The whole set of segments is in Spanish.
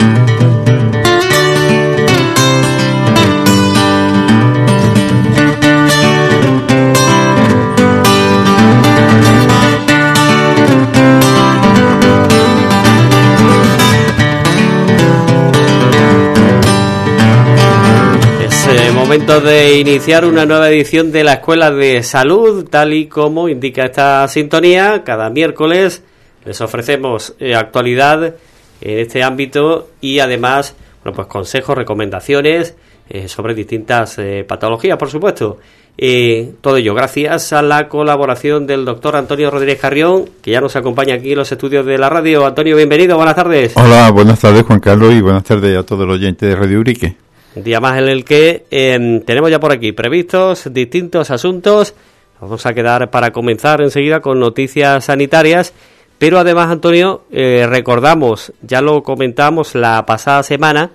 Momento de iniciar una nueva edición de la Escuela de Salud, tal y como indica esta sintonía. Cada miércoles les ofrecemos actualidad en este ámbito y además, bueno, pues consejos, recomendaciones sobre distintas patologías, por supuesto. Todo ello gracias a la colaboración del doctor Antonio Rodríguez Carrión, que ya nos acompaña aquí en los estudios de la radio. Antonio, bienvenido, buenas tardes. Hola, buenas tardes, Juan Carlos, y buenas tardes a todos los oyentes de Radio Urique. Un día más en el que tenemos ya por aquí previstos distintos asuntos. Vamos a quedar para comenzar enseguida con noticias sanitarias, pero además, Antonio, recordamos, ya lo comentamos la pasada semana,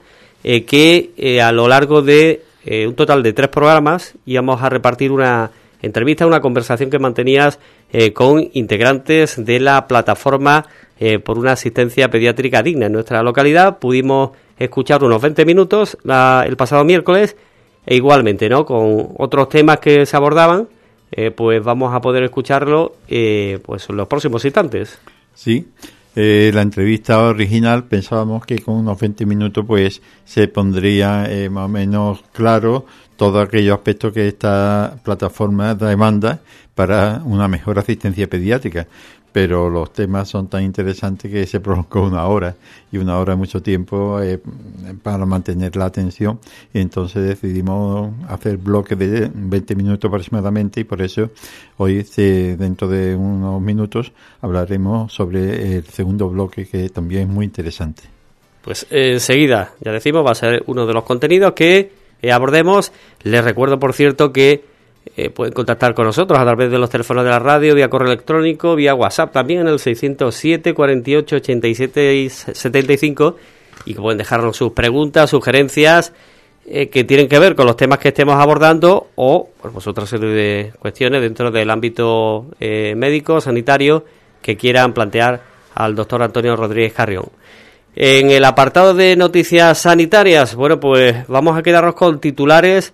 que a lo largo de un total de 3 programas íbamos a repartir una entrevista, una conversación que mantenías con integrantes de la plataforma por una asistencia pediátrica digna en nuestra localidad. Pudimos escuchar unos 20 minutos el pasado miércoles, e igualmente, ¿no?, con otros temas que se abordaban, pues vamos a poder escucharlo pues en los próximos instantes. Sí, la entrevista original pensábamos que con unos 20 minutos pues se pondría más o menos claro todo aquellos aspectos que esta plataforma demanda para una mejor asistencia pediátrica. Pero los temas son tan interesantes que se prolongó 1 hora, y 1 hora es mucho tiempo para mantener la atención, y entonces decidimos hacer bloques de 20 minutos aproximadamente, y por eso hoy, dentro de unos minutos, hablaremos sobre el segundo bloque, que también es muy interesante. Pues enseguida, ya decimos, va a ser uno de los contenidos que abordemos. Les recuerdo, por cierto, que pueden contactar con nosotros a través de los teléfonos de la radio, vía correo electrónico, vía WhatsApp también en el 607 48 87 75, y que pueden dejarnos sus preguntas, sugerencias que tienen que ver con los temas que estemos abordando, o pues otra serie de cuestiones dentro del ámbito médico, sanitario, que quieran plantear al doctor Antonio Rodríguez Carrión. En el apartado de noticias sanitarias, bueno, pues vamos a quedarnos con titulares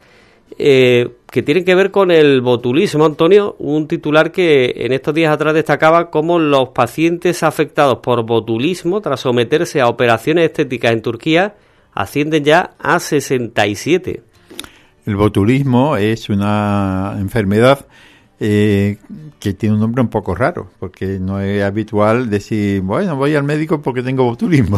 que tienen que ver con el botulismo, Antonio. Un titular que en estos días atrás destacaba cómo los pacientes afectados por botulismo tras someterse a operaciones estéticas en Turquía ascienden ya a 67. El botulismo es una enfermedad que tiene un nombre un poco raro, porque no es habitual decir, bueno, voy al médico porque tengo botulismo.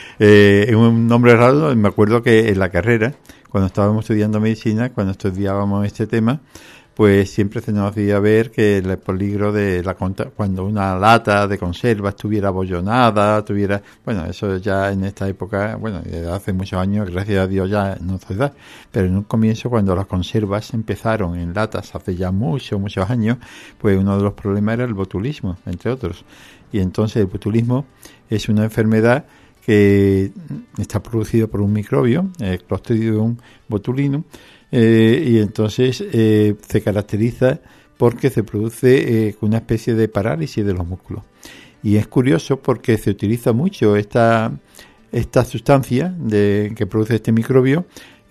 Es un nombre raro. Me acuerdo que en la carrera, cuando estábamos estudiando medicina, cuando estudiábamos este tema, pues siempre se nos hacía ver que el peligro de cuando una lata de conserva estuviera abollonada, bueno, eso ya en esta época, bueno, desde hace muchos años, gracias a Dios ya no se da, pero en un comienzo, cuando las conservas empezaron en latas hace ya muchos años, pues uno de los problemas era el botulismo, entre otros. Y entonces el botulismo es una enfermedad que está producido por un microbio, Clostridium botulinum, y entonces se caracteriza porque se produce una especie de parálisis de los músculos. Y es curioso porque se utiliza mucho esta sustancia que produce este microbio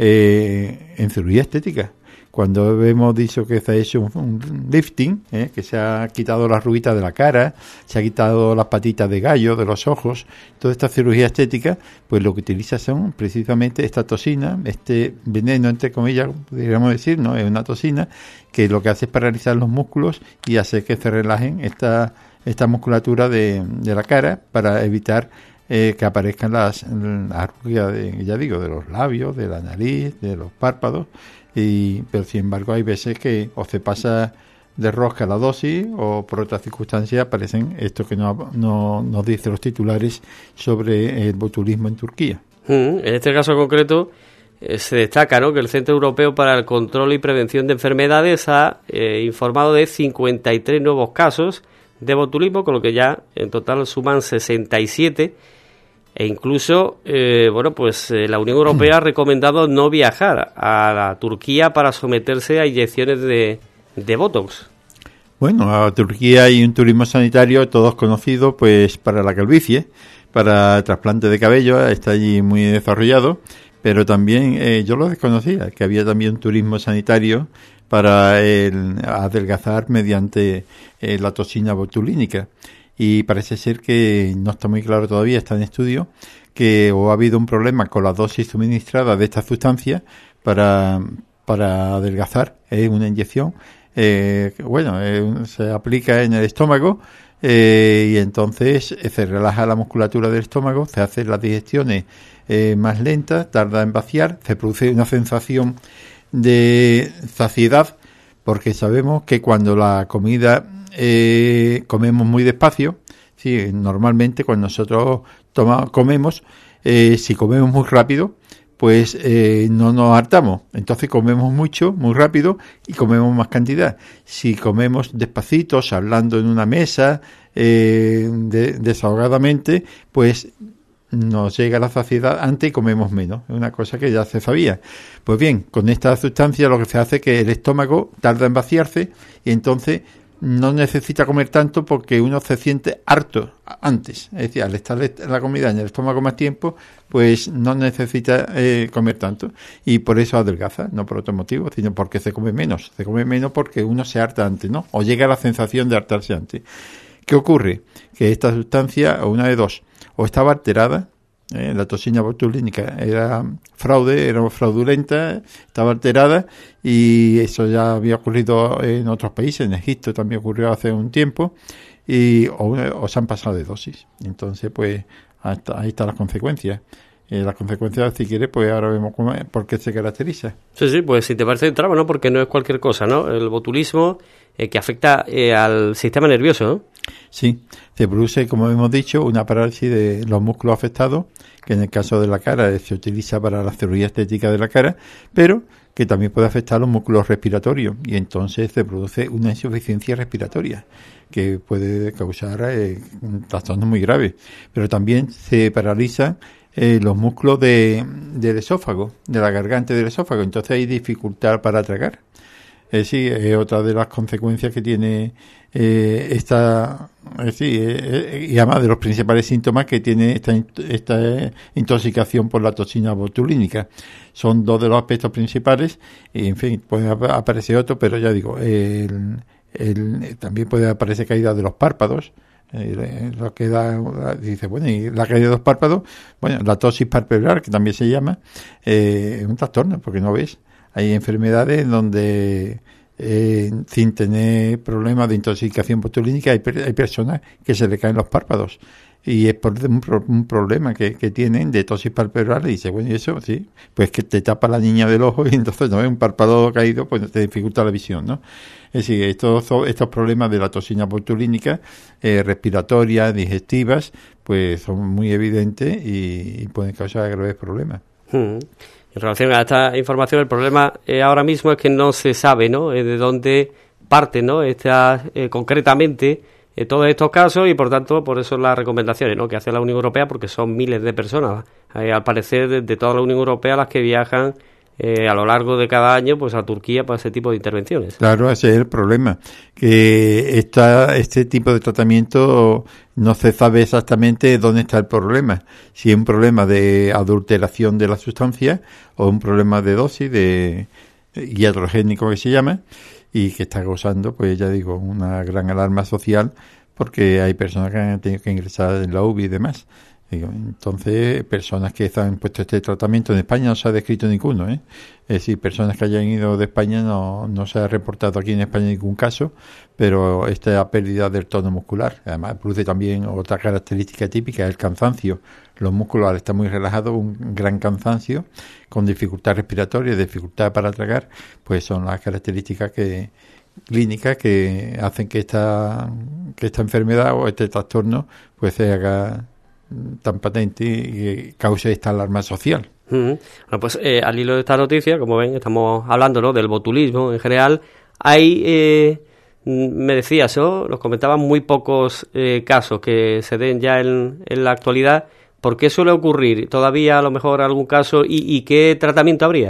en cirugía estética. Cuando hemos dicho que se ha hecho un lifting, que se ha quitado la arruguita de la cara, se ha quitado las patitas de gallo de los ojos, toda esta cirugía estética, pues lo que utiliza son precisamente esta toxina, este veneno, entre comillas, podríamos decir, ¿no? Es una toxina que lo que hace es paralizar los músculos y hace que se relajen esta musculatura de la cara, para evitar que aparezcan las arrugas, ya digo, de los labios, de la nariz, de los párpados. Pero sin embargo hay veces que o se pasa de rosca la dosis, o por otras circunstancias aparecen esto que nos dicen los titulares sobre el botulismo en Turquía. En este caso concreto se destaca, ¿no?, que el Centro Europeo para el Control y Prevención de Enfermedades ha informado de 53 nuevos casos de botulismo, con lo que ya en total suman 67. E incluso, la Unión Europea ha recomendado no viajar a la Turquía para someterse a inyecciones de Botox. Bueno, a Turquía hay un turismo sanitario todos conocidos, pues para la calvicie, para trasplante de cabello, está allí muy desarrollado, pero también yo lo desconocía, que había también un turismo sanitario para adelgazar mediante la toxina botulínica. Y parece ser que no está muy claro todavía, está en estudio, que o ha habido un problema con la dosis suministrada de esta sustancia para adelgazar. Es una inyección, se aplica en el estómago y entonces se relaja la musculatura del estómago, se hacen las digestiones más lentas, tarda en vaciar, se produce una sensación de saciedad, porque sabemos que cuando la comida comemos muy despacio, sí, normalmente cuando nosotros comemos, si comemos muy rápido, pues no nos hartamos, entonces comemos mucho, muy rápido y comemos más cantidad. Si comemos despacitos, hablando en una mesa, desahogadamente, pues nos llega la saciedad antes y comemos menos. Es una cosa que ya se sabía. Pues bien, con esta sustancia lo que se hace es que el estómago tarda en vaciarse y entonces no necesita comer tanto porque uno se siente harto antes. Es decir, al estar la comida en el estómago más tiempo, pues no necesita comer tanto. Y por eso adelgaza, no por otro motivo, sino porque se come menos. Se come menos porque uno se harta antes, ¿no? O llega a la sensación de hartarse antes. ¿Qué ocurre? Que esta sustancia, una de dos, o estaba alterada, la toxina botulínica era fraudulenta, estaba alterada, y eso ya había ocurrido en otros países, en Egipto también ocurrió hace un tiempo, o se han pasado de dosis. Entonces, pues, ahí están las consecuencias. Las consecuencias, si quieres, pues ahora vemos por qué se caracteriza. Sí, pues si te parece entramos, ¿no? Porque no es cualquier cosa, ¿no? El botulismo que afecta al sistema nervioso, ¿no? Sí, se produce, como hemos dicho, una parálisis de los músculos afectados, que en el caso de la cara se utiliza para la cirugía estética de la cara, pero que también puede afectar los músculos respiratorios, y entonces se produce una insuficiencia respiratoria que puede causar trastornos muy graves. Pero también se paralizan los músculos del esófago, de la garganta y del esófago, entonces hay dificultad para tragar. Sí, es otra de las consecuencias que tiene y además de los principales síntomas que tiene esta intoxicación por la toxina botulínica. Son dos de los aspectos principales, y en fin, puede aparecer otro, pero ya digo, también puede aparecer caída de los párpados. Lo que dice, bueno, y la caída de los párpados, bueno, la tosis palpebral, que también se llama, es un trastorno, porque no ves. Hay enfermedades donde sin tener problemas de intoxicación botulínica hay personas que se le caen los párpados, y es por un problema que tienen de tosis palpebral, y dice, bueno, y eso, sí, pues que te tapa la niña del ojo y entonces no ves un párpado caído, pues te dificulta la visión, ¿no? Es decir, estos problemas de la toxina botulínica, respiratorias, digestivas, pues son muy evidentes y pueden causar graves problemas. En relación a esta información, el problema ahora mismo es que no se sabe, ¿no?, de dónde parten, ¿no?, concretamente todos estos casos, y por tanto, por eso las recomendaciones, ¿no?, que hace la Unión Europea, porque son miles de personas, al parecer, de toda la Unión Europea, las que viajan a lo largo de cada año, pues a Turquía para ese tipo de intervenciones. Claro, ese es el problema, que este tipo de tratamiento no se sabe exactamente dónde está el problema, si es un problema de adulteración de la sustancia o un problema de dosis, de iatrogénico que se llama, y que está causando, pues ya digo, una gran alarma social, porque hay personas que han tenido que ingresar en la UBI y demás. Entonces, personas que han puesto este tratamiento en España no se ha descrito ninguno, Es decir, personas que hayan ido de España no se ha reportado aquí en España ningún caso, pero esta pérdida del tono muscular, además produce también otra característica típica, el cansancio. Los músculos, al estar muy relajados, un gran cansancio con dificultad respiratoria, dificultad para tragar, pues son las características clínicas que hacen que esta enfermedad o este trastorno pues se haga tan patente y cause esta alarma social. Bueno, pues al hilo de esta noticia, como ven, estamos hablando, ¿no?, del botulismo en general. Hay, me decías, ¿no?, nos comentaban muy pocos casos que se den ya en la actualidad. ¿Por qué suele ocurrir todavía a lo mejor algún caso y qué tratamiento habría?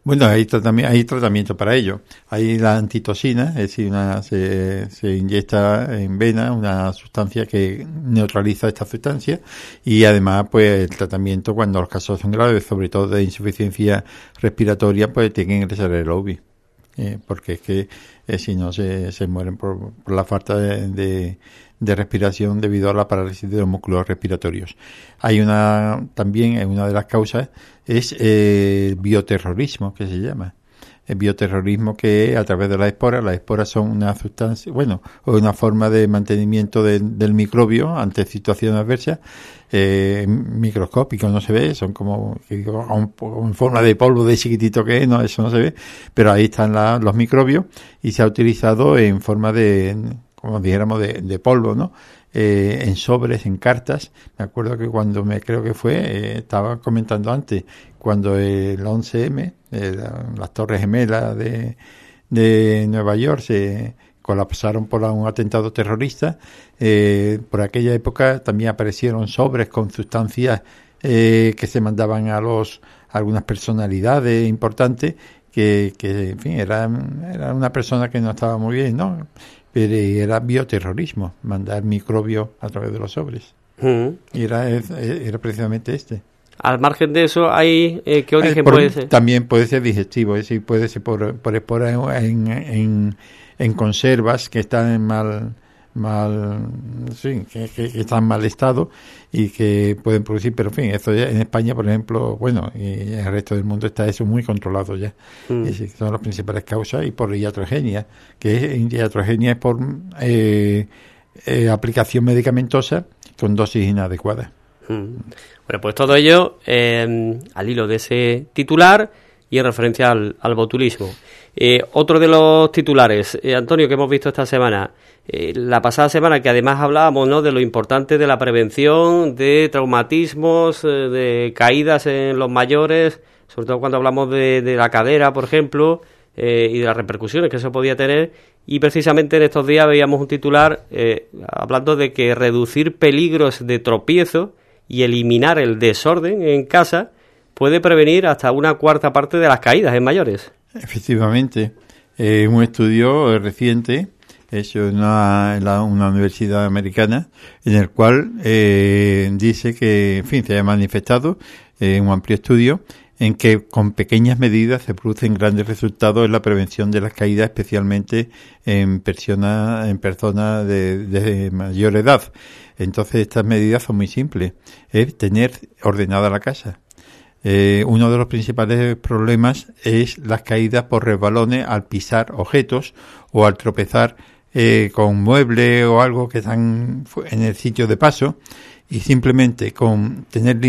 Bueno, hay tratamiento para ello. Hay la antitosina, es decir, se inyecta en vena una sustancia que neutraliza esta sustancia, y además, pues, el tratamiento cuando los casos son graves, sobre todo de insuficiencia respiratoria, pues tienen que ingresar el OBI, porque es que si no se mueren por la falta de respiración debido a la parálisis de los músculos respiratorios. También una de las causas es bioterrorismo, que se llama. El bioterrorismo, que a través de las esporas son una sustancia, o una forma de mantenimiento del microbio ante situaciones adversas, microscópicos, no se ve, son como en forma de polvo de chiquitito que es, no, eso no se ve, pero ahí están los microbios, y se ha utilizado en forma como dijéramos, de polvo, ¿no? En sobres, en cartas. Me acuerdo que cuando estaba comentando antes, cuando el 11M, las Torres Gemelas de Nueva York se colapsaron por un atentado terrorista, por aquella época también aparecieron sobres con sustancias que se mandaban a algunas personalidades importantes que en fin, era una persona que no estaba muy bien, ¿no? Pero era bioterrorismo, mandar microbios a través de los sobres. Y era precisamente este. Al margen de eso, ¿hay qué origen puede ser? También puede ser digestivo, es decir, puede ser por espora en conservas que están que están en mal estado y que pueden producir, pero en fin, eso ya en España, por ejemplo, y en el resto del mundo está eso muy controlado ya. Son las principales causas, y por iatrogenia, iatrogenia es por aplicación medicamentosa con dosis inadecuadas. Bueno, pues todo ello al hilo de ese titular y en referencia al botulismo. Otro de los titulares, Antonio, que hemos visto esta semana, la pasada semana, que además hablábamos, ¿no?, de lo importante de la prevención de traumatismos, de caídas en los mayores, sobre todo cuando hablamos de la cadera, por ejemplo, y de las repercusiones que eso podía tener. Y precisamente en estos días veíamos un titular hablando de que reducir peligros de tropiezo y eliminar el desorden en casa puede prevenir hasta una cuarta parte de las caídas en mayores. Efectivamente, un estudio reciente hecho en una universidad americana, en el cual dice que, en fin, se ha manifestado un amplio estudio en que con pequeñas medidas se producen grandes resultados en la prevención de las caídas, especialmente en personas de mayor edad. Entonces, estas medidas son muy simples. Es tener ordenada la casa. Uno de los principales problemas es las caídas por resbalones al pisar objetos o al tropezar con muebles o algo que están en el sitio de paso, y simplemente con tener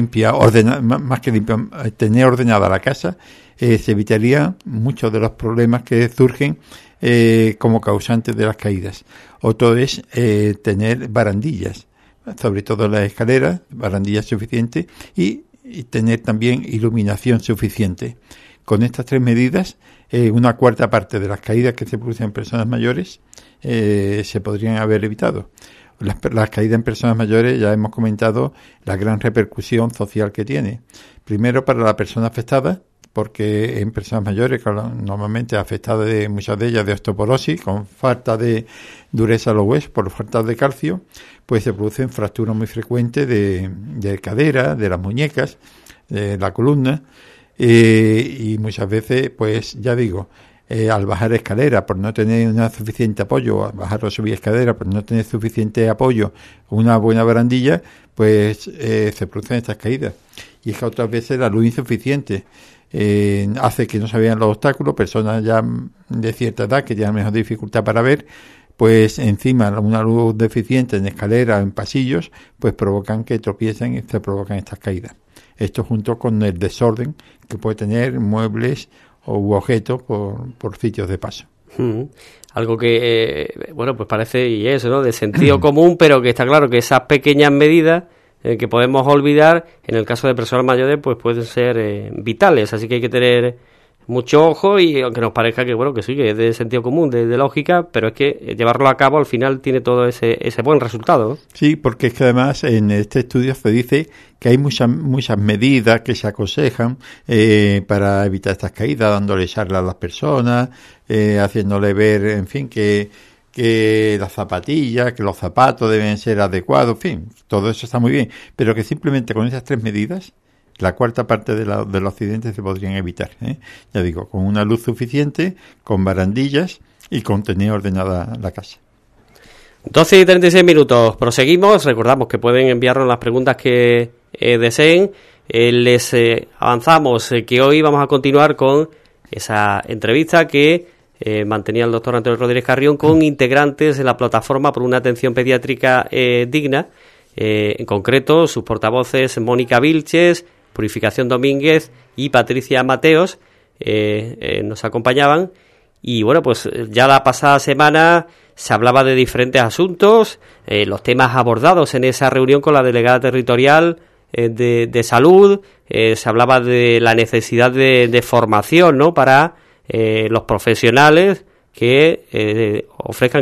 tener ordenada la casa, se evitaría muchos de los problemas que surgen como causantes de las caídas. Otro es tener barandillas, sobre todo en las escaleras, barandillas suficientes, y tener también iluminación suficiente. Con estas tres medidas, una cuarta parte de las caídas que se producen en personas mayores se podrían haber evitado. Las caídas en personas mayores, ya hemos comentado la gran repercusión social que tiene. Primero, para la persona afectada, porque en personas mayores, normalmente afectadas muchas de ellas de osteoporosis, con falta de dureza de los huesos, por falta de calcio, pues se producen fracturas muy frecuentes de cadera, de las muñecas, de la columna, y muchas veces, pues ya digo, al bajar escalera por no tener suficiente apoyo, al bajar o subir escalera por no tener suficiente apoyo, una buena barandilla, pues se producen estas caídas. Y es que otras veces la luz insuficiente hace que no se vean los obstáculos. Personas ya de cierta edad que tienen mejor dificultad para ver, pues encima una luz deficiente en escaleras, en pasillos, pues provocan que tropiecen y se provocan estas caídas. Esto junto con el desorden que puede tener muebles u objetos por sitios de paso. Algo que, pues parece, y eso, ¿no?, de sentido común, pero que está claro que esas pequeñas medidas que podemos olvidar, en el caso de personas mayores, pues pueden ser vitales. Así que hay que tener mucho ojo, y aunque nos parezca que bueno, que sí, que es de sentido común, de lógica, pero es que llevarlo a cabo al final tiene todo ese buen resultado, ¿no? Sí, porque es que además en este estudio se dice que hay muchas medidas que se aconsejan para evitar estas caídas, dándole charla a las personas, haciéndole ver, en fin, que las zapatillas, que los zapatos deben ser adecuados, en fin, todo eso está muy bien, pero que simplemente con esas 3 medidas la cuarta parte de los accidentes se podrían evitar, ya digo, con una luz suficiente, con barandillas y con tener ordenada la casa. 12 y 36 minutos, proseguimos. Recordamos que pueden enviarnos las preguntas que deseen. Les avanzamos que hoy vamos a continuar con esa entrevista que mantenía el doctor Antonio Rodríguez Carrión con integrantes de la plataforma por una atención pediátrica digna, en concreto sus portavoces Mónica Vilches, Purificación Domínguez y Patricia Mateos nos acompañaban. Y bueno, pues ya la pasada semana se hablaba de diferentes asuntos, los temas abordados en esa reunión con la delegada territorial de salud, se hablaba de la necesidad de formación, ¿no?, para los profesionales que ofrezcan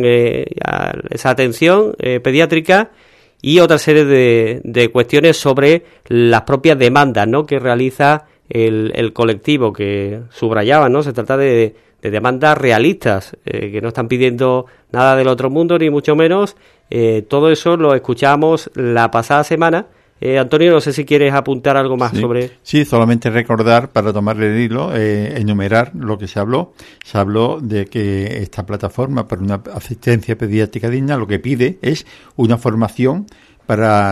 esa atención pediátrica, y otra serie de cuestiones sobre las propias demandas, ¿no?, que realiza el colectivo, que subrayaba, ¿no? Se trata de demandas realistas, que no están pidiendo nada del otro mundo, ni mucho menos. Todo eso lo escuchamos la pasada semana. Antonio, no sé si quieres apuntar algo más sobre... Sí, solamente recordar, para tomarle el hilo, enumerar lo que se habló. Se habló de que esta plataforma para una asistencia pediátrica digna lo que pide es una formación para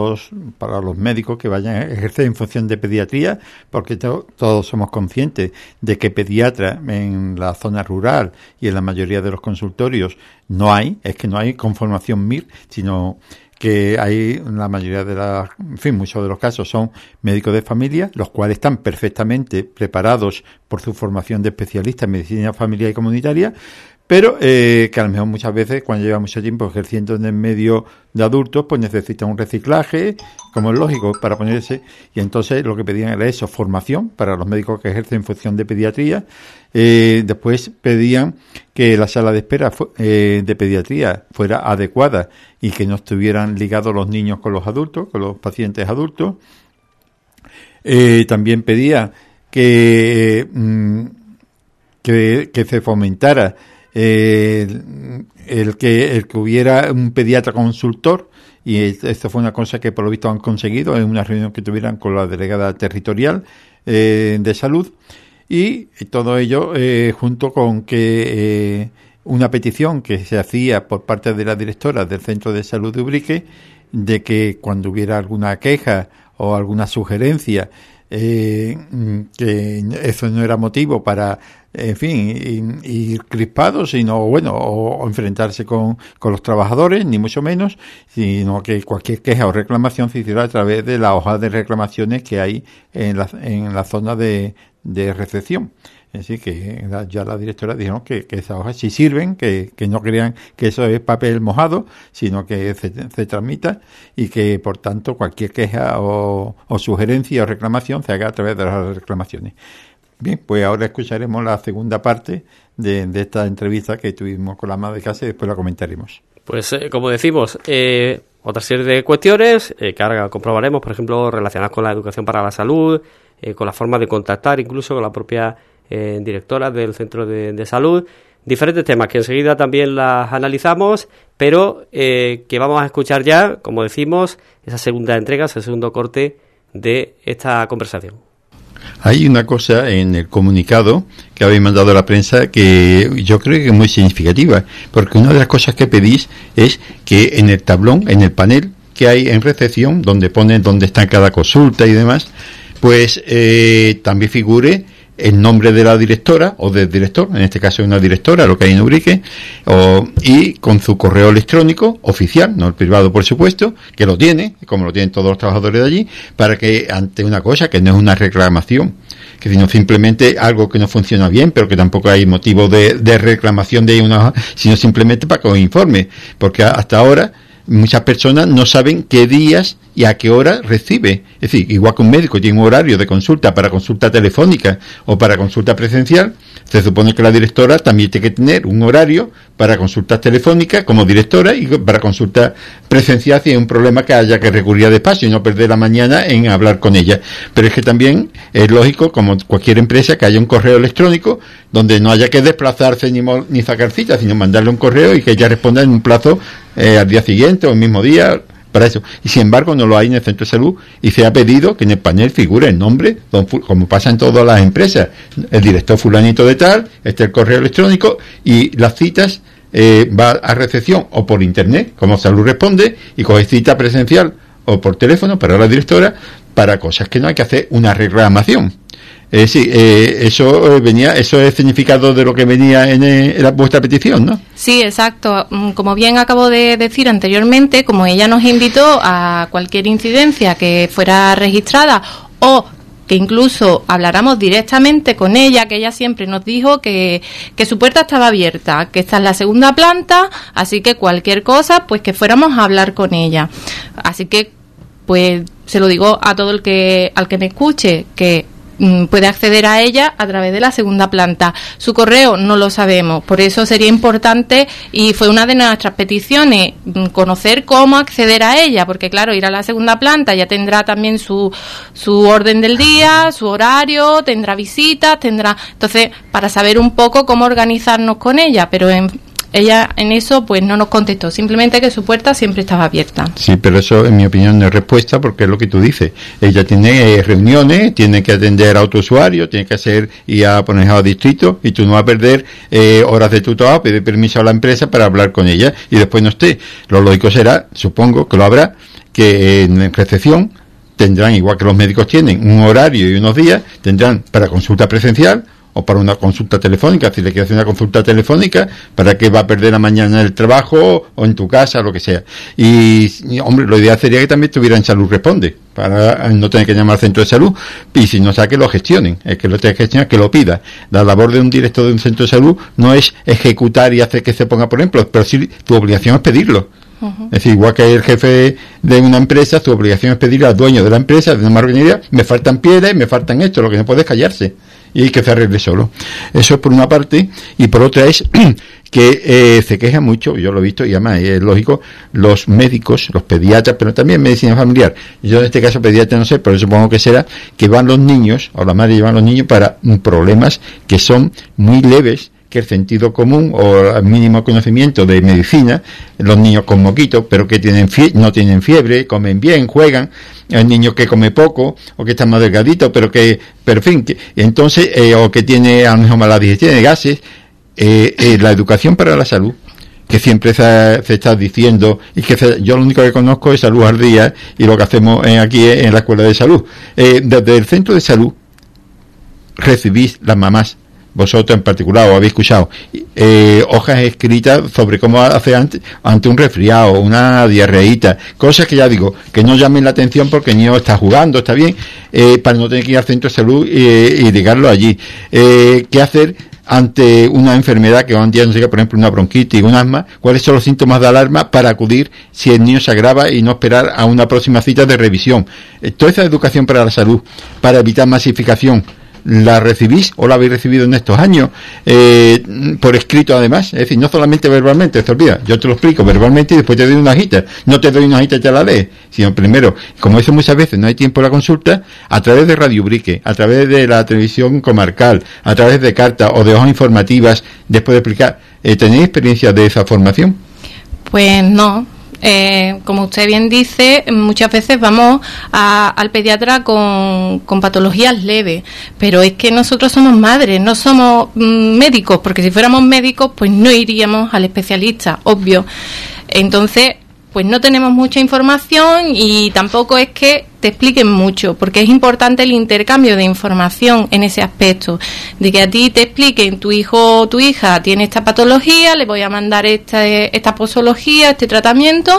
los médicos que vayan a ejercer en función de pediatría, porque todos somos conscientes de que pediatra en la zona rural y en la mayoría de los consultorios no hay con formación MIR, sino que hay la mayoría muchos de los casos son médicos de familia, los cuales están perfectamente preparados por su formación de especialista en medicina familiar y comunitaria, pero que a lo mejor muchas veces, cuando lleva mucho tiempo ejerciendo en el medio de adultos, pues necesita un reciclaje, como es lógico, para ponerse, y entonces lo que pedían era eso, formación para los médicos que ejercen en función de pediatría. Después pedían que la sala de espera de pediatría fuera adecuada y que no estuvieran ligados los niños con los adultos, con los pacientes adultos. También pedía que se fomentara el que hubiera un pediatra consultor, y esto fue una cosa que por lo visto han conseguido en una reunión que tuvieran con la delegada territorial de salud, y todo ello junto con que una petición que se hacía por parte de la directora del Centro de Salud de Ubrique, de que cuando hubiera alguna queja o alguna sugerencia, que eso no era motivo para, en fin, ir crispados, sino o enfrentarse con los trabajadores, ni mucho menos, sino que cualquier queja o reclamación se hiciera a través de la hoja de reclamaciones que hay en la zona de recepción. Así que ya la directora dijo que esas hojas sí sirven, que no crean que eso es papel mojado, sino que se tramita, y que por tanto cualquier queja o sugerencia o reclamación se haga a través de las reclamaciones. Bien, pues ahora escucharemos la segunda parte de esta entrevista que tuvimos con la ama de casa y después la comentaremos. Pues como decimos, otra serie de cuestiones que ahora comprobaremos, por ejemplo, relacionadas con la educación para la salud, con la forma de contactar incluso con la propia directora del centro de salud, diferentes temas que enseguida también las analizamos, pero que vamos a escuchar ya, como decimos, esa segunda entrega, ese segundo corte de esta conversación. Hay una cosa en el comunicado que habéis mandado a la prensa que yo creo que es muy significativa, porque una de las cosas que pedís es que en el tablón, en el panel que hay en recepción, donde pone dónde está cada consulta y demás, pues también figure el nombre de la directora o del director, en este caso es una directora, lo que hay en Ubrique, y con su correo electrónico oficial, no el privado por supuesto, que lo tiene, como lo tienen todos los trabajadores de allí, para que ante una cosa que no es una reclamación, que sino simplemente algo que no funciona bien, pero que tampoco hay motivo de reclamación de una, sino simplemente para que os informe, porque hasta ahora muchas personas no saben qué días y a qué hora recibe. Es decir, igual que un médico tiene un horario de consulta para consulta telefónica o para consulta presencial, se supone que la directora también tiene que tener un horario para consultas telefónicas como directora y para consulta presencial si hay un problema que haya que recurrir a despacho y no perder la mañana en hablar con ella. Pero es que también es lógico, como cualquier empresa, que haya un correo electrónico donde no haya que desplazarse ni sacar citas, sino mandarle un correo y que ella responda en un plazo al día siguiente o el mismo día, para eso. Y sin embargo no lo hay en el centro de salud y se ha pedido que en el panel figure el nombre, como pasa en todas las empresas, el director fulanito de tal, el correo electrónico, y las citas va a recepción o por internet, como Salud Responde, y coge cita presencial o por teléfono para la directora, para cosas que no hay que hacer una reclamación. Sí, eso es el significado de lo que venía en vuestra petición, ¿no? Sí, exacto. Como bien acabo de decir anteriormente, como ella nos invitó a cualquier incidencia que fuera registrada o que incluso habláramos directamente con ella, que ella siempre nos dijo que su puerta estaba abierta, que esta es la segunda planta, así que cualquier cosa, pues que fuéramos a hablar con ella. Así que, pues, se lo digo a todo al que me escuche, que puede acceder a ella a través de la segunda planta. Su correo no lo sabemos, por eso sería importante, y fue una de nuestras peticiones, conocer cómo acceder a ella, porque claro, ir a la segunda planta ya tendrá también su orden del día, su horario, tendrá visitas, entonces, para saber un poco cómo organizarnos con ella, pero ella en eso pues no nos contestó, simplemente que su puerta siempre estaba abierta. Sí, pero eso en mi opinión no es respuesta, porque es lo que tú dices. Ella tiene reuniones, tiene que atender a otro usuario, tiene que hacer y a poner a distrito, y tú no vas a perder horas de tu trabajo, pedir permiso a la empresa para hablar con ella y después no esté. Lo lógico será, supongo que lo habrá, que en recepción tendrán, igual que los médicos tienen, un horario y unos días, tendrán para consulta presencial o para una consulta telefónica, si le quieres hacer una consulta telefónica, para que va a perder la mañana en el trabajo o en tu casa, lo que sea. Y hombre, lo ideal sería que también estuviera en Salud Responde, para no tener que llamar al centro de salud, y si no sabe que lo gestionen, el que lo tenga que gestionar, que lo pida. La labor de un director de un centro de salud no es ejecutar y hacer que se ponga, por ejemplo, pero sí tu obligación es pedirlo. Es decir, igual que el jefe de una empresa, tu obligación es pedir al dueño de la empresa, de una organización, me faltan pieles, me faltan esto, lo que no puede es callarse y hay que se arregle solo. Eso es por una parte, y por otra es que se queja mucho, yo lo he visto, y además es lógico, los médicos, los pediatras, pero también medicina familiar. Yo en este caso pediatra no sé, pero supongo que será que van los niños, o la madre llevan los niños para problemas que son muy leves, que el sentido común o el mínimo conocimiento de medicina, los niños con moquitos, pero que no tienen fiebre, comen bien, juegan, el niño que come poco, o que está más delgadito, pero en fin, entonces, o que tiene a lo mejor mala digestión, tiene gases, la educación para la salud, que siempre se está diciendo, y que yo lo único que conozco es Salud al Día, y lo que hacemos aquí en la Escuela de Salud. Desde el centro de salud recibís las mamás, vosotros en particular, o habéis escuchado hojas escritas sobre cómo hacer ante un resfriado, una diarreíta, cosas que ya digo, que no llamen la atención porque el niño está jugando, está bien, para no tener que ir al centro de salud y dejarlo allí. ¿Qué hacer ante una enfermedad que hoy en día no sé, por ejemplo, una bronquitis, un asma? ¿Cuáles son los síntomas de alarma para acudir si el niño se agrava y no esperar a una próxima cita de revisión? Toda esa educación para la salud, para evitar masificación, ¿la recibís o la habéis recibido en estos años? Por escrito además, es decir, no solamente verbalmente, te olvidas, yo te lo explico verbalmente y después te doy una hojita, no te doy una hojita y te la lees, sino primero, como eso muchas veces no hay tiempo de la consulta, a través de Radio Brique, a través de la televisión comarcal, a través de cartas o de hojas informativas, después de explicar. ¿Tenéis experiencia de esa formación? Pues no. Como usted bien dice, muchas veces vamos al pediatra con patologías leves, pero es que nosotros somos madres, no somos médicos, porque si fuéramos médicos pues no iríamos al especialista, obvio. Entonces, pues no tenemos mucha información y tampoco es que te expliquen mucho, porque es importante el intercambio de información en ese aspecto, de que a ti te expliquen, tu hijo o tu hija tiene esta patología, le voy a mandar esta posología, este tratamiento,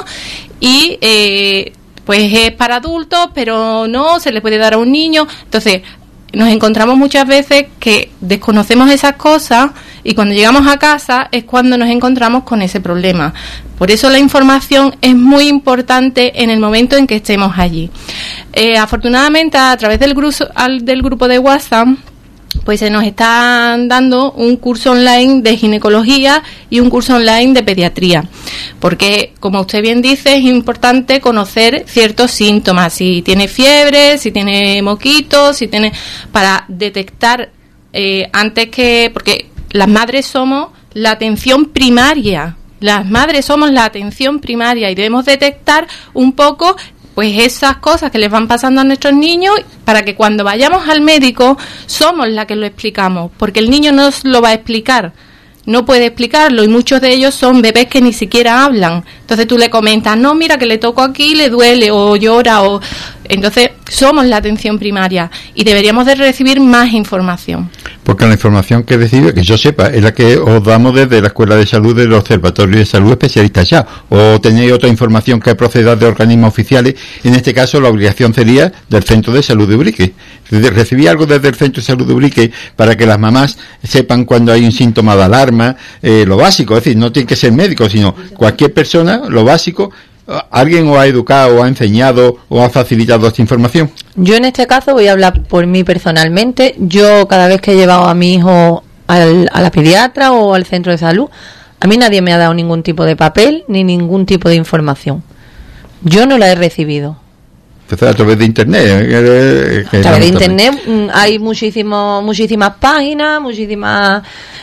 y pues es para adultos, pero no, se le puede dar a un niño. Entonces, nos encontramos muchas veces que desconocemos esas cosas y cuando llegamos a casa es cuando nos encontramos con ese problema. Por eso la información es muy importante en el momento en que estemos allí. Afortunadamente, a través del grupo de WhatsApp, pues se nos está dando un curso online de ginecología y un curso online de pediatría, porque como usted bien dice, es importante conocer ciertos síntomas, si tiene fiebre, si tiene moquitos, para detectar porque las madres somos la atención primaria, y debemos detectar un poco pues esas cosas que les van pasando a nuestros niños, para que cuando vayamos al médico somos la que lo explicamos, porque el niño no lo va a explicar, no puede explicarlo, y muchos de ellos son bebés que ni siquiera hablan. Entonces tú le comentas, no, mira que le toco aquí, le duele, o llora, entonces somos la atención primaria y deberíamos de recibir más información. Porque la información que recibe, que yo sepa, es la que os damos desde la Escuela de Salud del Observatorio de Salud Especialistas ya. O tenéis otra información que proceda de organismos oficiales. En este caso, la obligación sería del Centro de Salud de Ubrique. Recibí algo desde el Centro de Salud de Ubrique para que las mamás sepan cuando hay un síntoma de alarma, lo básico. Es decir, no tiene que ser médico, sino cualquier persona, lo básico. ¿Alguien os ha educado, o ha enseñado, o ha facilitado esta información? Yo en este caso voy a hablar por mí personalmente. Yo cada vez que he llevado a mi hijo a la pediatra o al centro de salud, a mí nadie me ha dado ningún tipo de papel ni ningún tipo de información. Yo no la he recibido. Entonces, a través de internet. A través de internet hay muchísimas páginas, muchísimos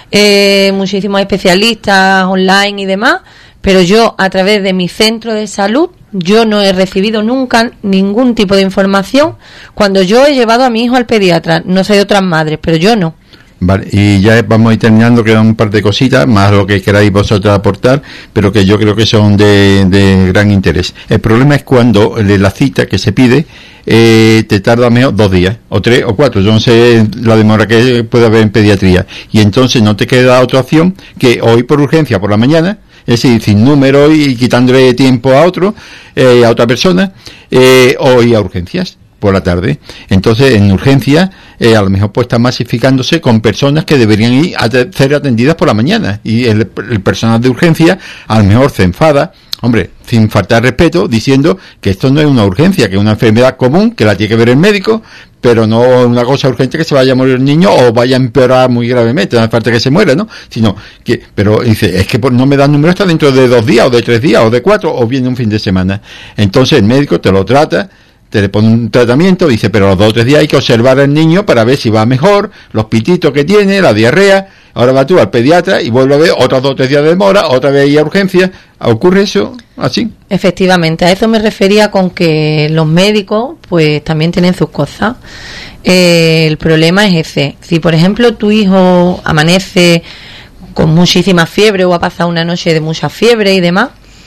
especialistas online y demás. Pero yo, a través de mi centro de salud, yo no he recibido nunca ningún tipo de información cuando yo he llevado a mi hijo al pediatra. No sé de otras madres, pero yo no. Vale, y ya vamos a ir terminando, quedan un par de cositas, más lo que queráis vosotros aportar, pero que yo creo que son de gran interés. El problema es cuando la cita que se pide te tarda mejor 2 días, o 3 o 4, yo no sé la demora que puede haber en pediatría, y entonces no te queda otra opción que o ir por urgencia por la mañana, es decir, sin número y quitándole tiempo a otra persona, o ir a urgencias por la tarde. Entonces, en urgencia, a lo mejor pues está masificándose con personas que deberían ir a ser atendidas por la mañana, y el personal de urgencia a lo mejor se enfada, hombre, sin faltar respeto, diciendo que esto no es una urgencia, que es una enfermedad común, que la tiene que ver el médico, pero no una cosa urgente que se vaya a morir el niño o vaya a empeorar muy gravemente, no hace falta que se muera, ¿no? Sino que, pero dice, es que no me dan número hasta dentro de 2 días, o de 3 días, o de 4, o viene un fin de semana. Entonces el médico te lo trata, te le pone un tratamiento, dice, pero los 2 o 3 días hay que observar al niño para ver si va mejor, los pititos que tiene, la diarrea. Ahora va tú al pediatra y vuelve a ver otros 2 o 3 días de demora, otra vez ir a urgencia. ¿Ocurre eso así? Efectivamente, a eso me refería con que los médicos pues también tienen sus cosas. El problema es ese. Si, por ejemplo, tu hijo amanece con muchísima fiebre o ha pasado una noche de mucha fiebre y demás,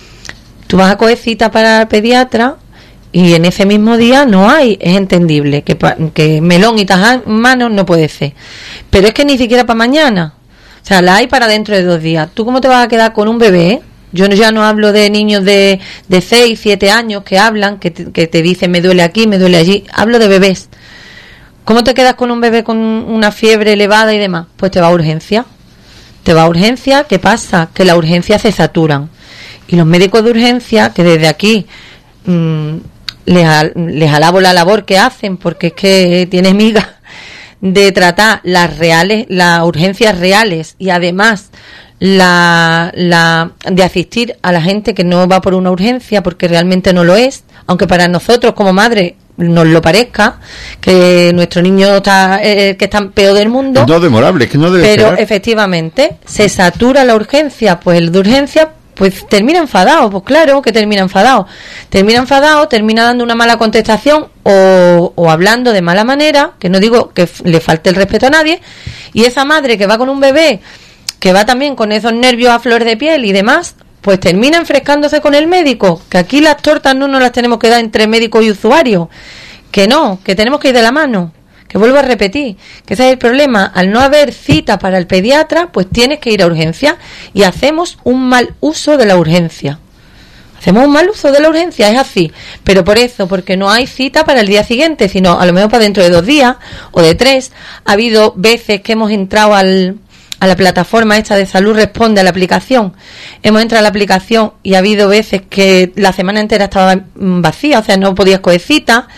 tú vas a coger cita para el pediatra y en ese mismo día no hay. Es entendible que melón y tajar en manos no puede ser, pero es que ni siquiera para mañana, o sea, la hay para dentro de 2 días. ¿Tú cómo te vas a quedar con un bebé? Yo ya no hablo de niños de 6, 7 años que hablan, que te dicen me duele aquí, me duele allí. Hablo de bebés. ¿Cómo te quedas con un bebé con una fiebre elevada y demás? Pues te va a urgencia. ¿Qué pasa? Que las urgencias se saturan, y los médicos de urgencia, que desde aquí les alabo la labor que hacen, porque es que tiene miga de tratar las urgencias reales, y además de asistir a la gente que no va por una urgencia porque realmente no lo es, aunque para nosotros como madre nos lo parezca, que nuestro niño está que está peor del mundo. No demorable, es que no debe pero esperar. Efectivamente se satura la urgencia, pues el de urgencia pues termina enfadado, pues claro que termina enfadado, termina dando una mala contestación o hablando de mala manera, que no digo que le falte el respeto a nadie, y esa madre que va con un bebé, que va también con esos nervios a flor de piel y demás, pues termina enfrescándose con el médico, que aquí las tortas no nos las tenemos que dar entre médico y usuario, que no, que tenemos que ir de la mano. Que vuelvo a repetir, que ese es el problema. Al no haber cita para el pediatra, pues tienes que ir a urgencia, y hacemos un mal uso de la urgencia. Hacemos un mal uso de la urgencia, es así. Pero por eso, porque no hay cita para el día siguiente, sino a lo mejor para dentro de 2 días o de 3. Ha habido veces que hemos entrado a la plataforma esta de Salud Responde, a la aplicación. Hemos entrado a la aplicación y ha habido veces que la semana entera estaba vacía, o sea, no podías coger cita.